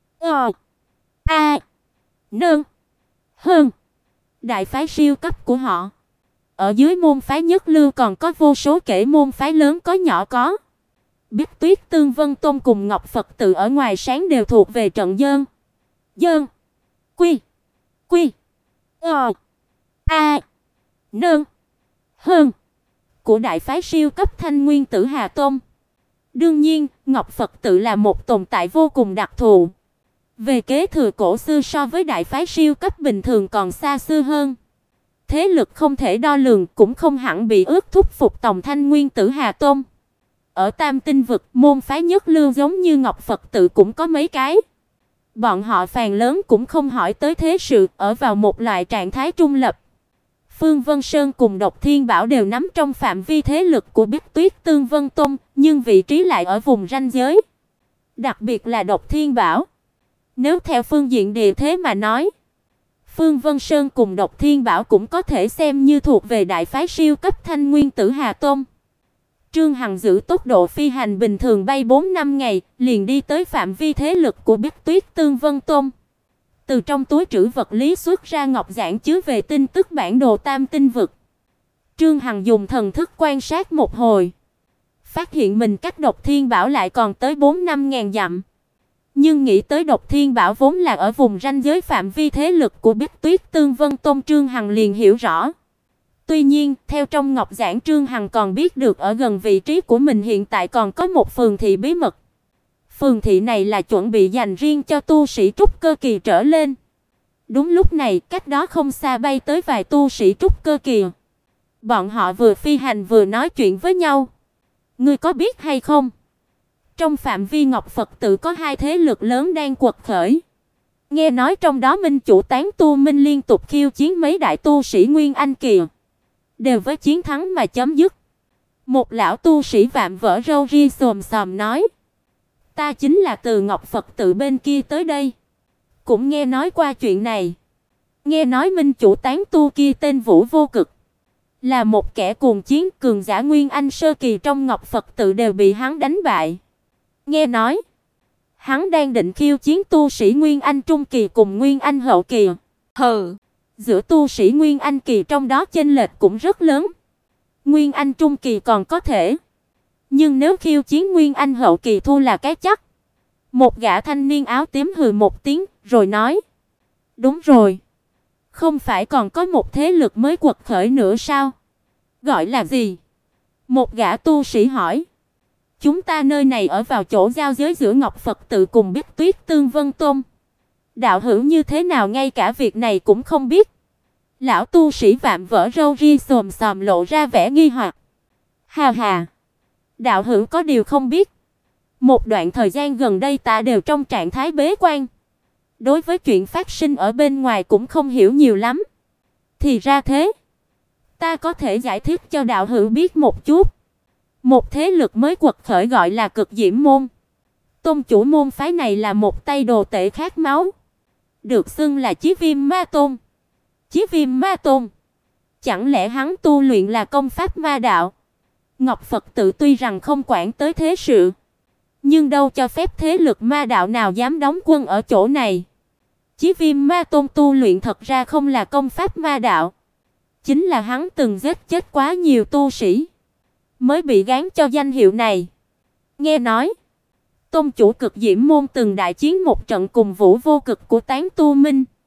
nương hơn đại phái siêu cấp của họ. Ở dưới môn phái nhất lưu còn có vô số kể môn phái lớn có nhỏ có. Bích Tuyết Tương Vân Tôn cùng Ngọc Phật Tự ở ngoài sáng đều thuộc về trận dơn, quy quy nương hơn của đại phái siêu cấp Thanh Nguyên Tử Hà Tôn. Đương nhiên, Ngọc Phật Tự là một tồn tại vô cùng đặc thù. Về kế thừa cổ xưa so với đại phái siêu cấp bình thường còn xa xưa hơn. Thế lực không thể đo lường, cũng không hẳn bị ước thúc phục tòng Thanh Nguyên Tử Hà Tôn. Ở Tam Tinh vực, môn phái nhất lưu giống như Ngọc Phật Tự cũng có mấy cái. Bọn họ phàn lớn cũng không hỏi tới thế sự, ở vào một loại trạng thái trung lập. Phương Vân Sơn cùng Độc Thiên Bảo đều nắm trong phạm vi thế lực của Bích Tuyết Tương Vân Tôn, nhưng vị trí lại ở vùng ranh giới. Đặc biệt là Độc Thiên Bảo. Nếu theo phương diện địa thế mà nói, Phương Vân Sơn cùng Độc Thiên Bảo cũng có thể xem như thuộc về đại phái siêu cấp Thanh Nguyên Tử Hà Tôn. Trương Hằng giữ tốc độ phi hành bình thường bay 4-5 ngày, liền đi tới phạm vi thế lực của Bích Tuyết Tương Vân Tôn. Từ trong túi trữ vật lý xuất ra ngọc giản chứa về tin tức bản đồ Tam Tinh vực. Trương Hằng dùng thần thức quan sát một hồi, phát hiện mình cách Độc Thiên Bảo lại còn tới 4-5 ngàn dặm. Nhưng nghĩ tới Độc Thiên Bảo vốn là ở vùng ranh giới phạm vi thế lực của Bích Tuyết Tương Vân Tôn, Trương Hằng liền hiểu rõ. Tuy nhiên, theo trong ngọc giản, Trương Hằng còn biết được ở gần vị trí của mình hiện tại còn có một phường thị bí mật. Phường thị này là chuẩn bị dành riêng cho tu sĩ trúc cơ kỳ trở lên. Đúng lúc này, cách đó không xa bay tới vài tu sĩ trúc cơ kỳ. Bọn họ vừa phi hành vừa nói chuyện với nhau. Ngươi có biết hay không? Trong phạm vi Ngọc Phật Tự có hai thế lực lớn đang quật khởi. Nghe nói trong đó Minh chủ Tán Tu Minh liên tục khiêu chiến mấy đại tu sĩ Nguyên Anh kỳ, đều với chiến thắng mà chấm dứt. Một lão tu sĩ vạm vỡ râu ria xồm xòm nói: "Ta chính là từ Ngọc Phật Tự bên kia tới đây, cũng nghe nói qua chuyện này. Nghe nói Minh chủ Tán Tu kia tên Vũ Vô Cực, là một kẻ cuồng chiến, cường giả Nguyên Anh sơ kỳ trong Ngọc Phật Tự đều bị hắn đánh bại. Nghe nói hắn đang định khiêu chiến tu sĩ Nguyên Anh trung kỳ cùng Nguyên Anh hậu kỳ." Hừ, giữa tu sĩ Nguyên Anh kỳ trong đó chênh lệch cũng rất lớn. Nguyên Anh trung kỳ còn có thể, nhưng nếu khiêu chiến Nguyên Anh hậu kỳ thua là cái chắc. Một gã thanh niên áo tím hừ một tiếng, rồi nói: "Đúng rồi, không phải còn có một thế lực mới quật khởi nữa sao? Gọi là gì?" Một gã tu sĩ hỏi. "Chúng ta nơi này ở vào chỗ giao giới giữa Ngọc Phật tự cùng Bích Tuyết Tương Vân Tôn. Đạo hữu như thế nào ngay cả việc này cũng không biết?" Lão tu sĩ vạm vỡ râu ria xồm xòm lộ ra vẻ nghi hoặc. "Hà hà, đạo hữu có điều không biết. Một đoạn thời gian gần đây ta đều trong trạng thái bế quan. Đối với chuyện phát sinh ở bên ngoài cũng không hiểu nhiều lắm." "Thì ra thế. Ta có thể giải thích cho đạo hữu biết một chút. Một thế lực mới quật khởi gọi là Cực Diễm môn. Tôn chủ môn phái này là một tay đồ tể khát máu, được xưng là Chí Viêm Ma Tôn." Chí Viêm Ma Tôn? Chẳng lẽ hắn tu luyện là công pháp ma đạo? Ngọc Phật tự tuy rằng không quản tới thế sự, nhưng đâu cho phép thế lực ma đạo nào dám đóng quân ở chỗ này. Chí Viêm Ma Tôn tu luyện thật ra không là công pháp ma đạo, chính là hắn từng giết chết quá nhiều tu sĩ, mới bị gán cho danh hiệu này. Nghe nói, tôn chủ Cực Diễm môn từng đại chiến một trận cùng Vũ Vô Cực của Tán Tu Minh.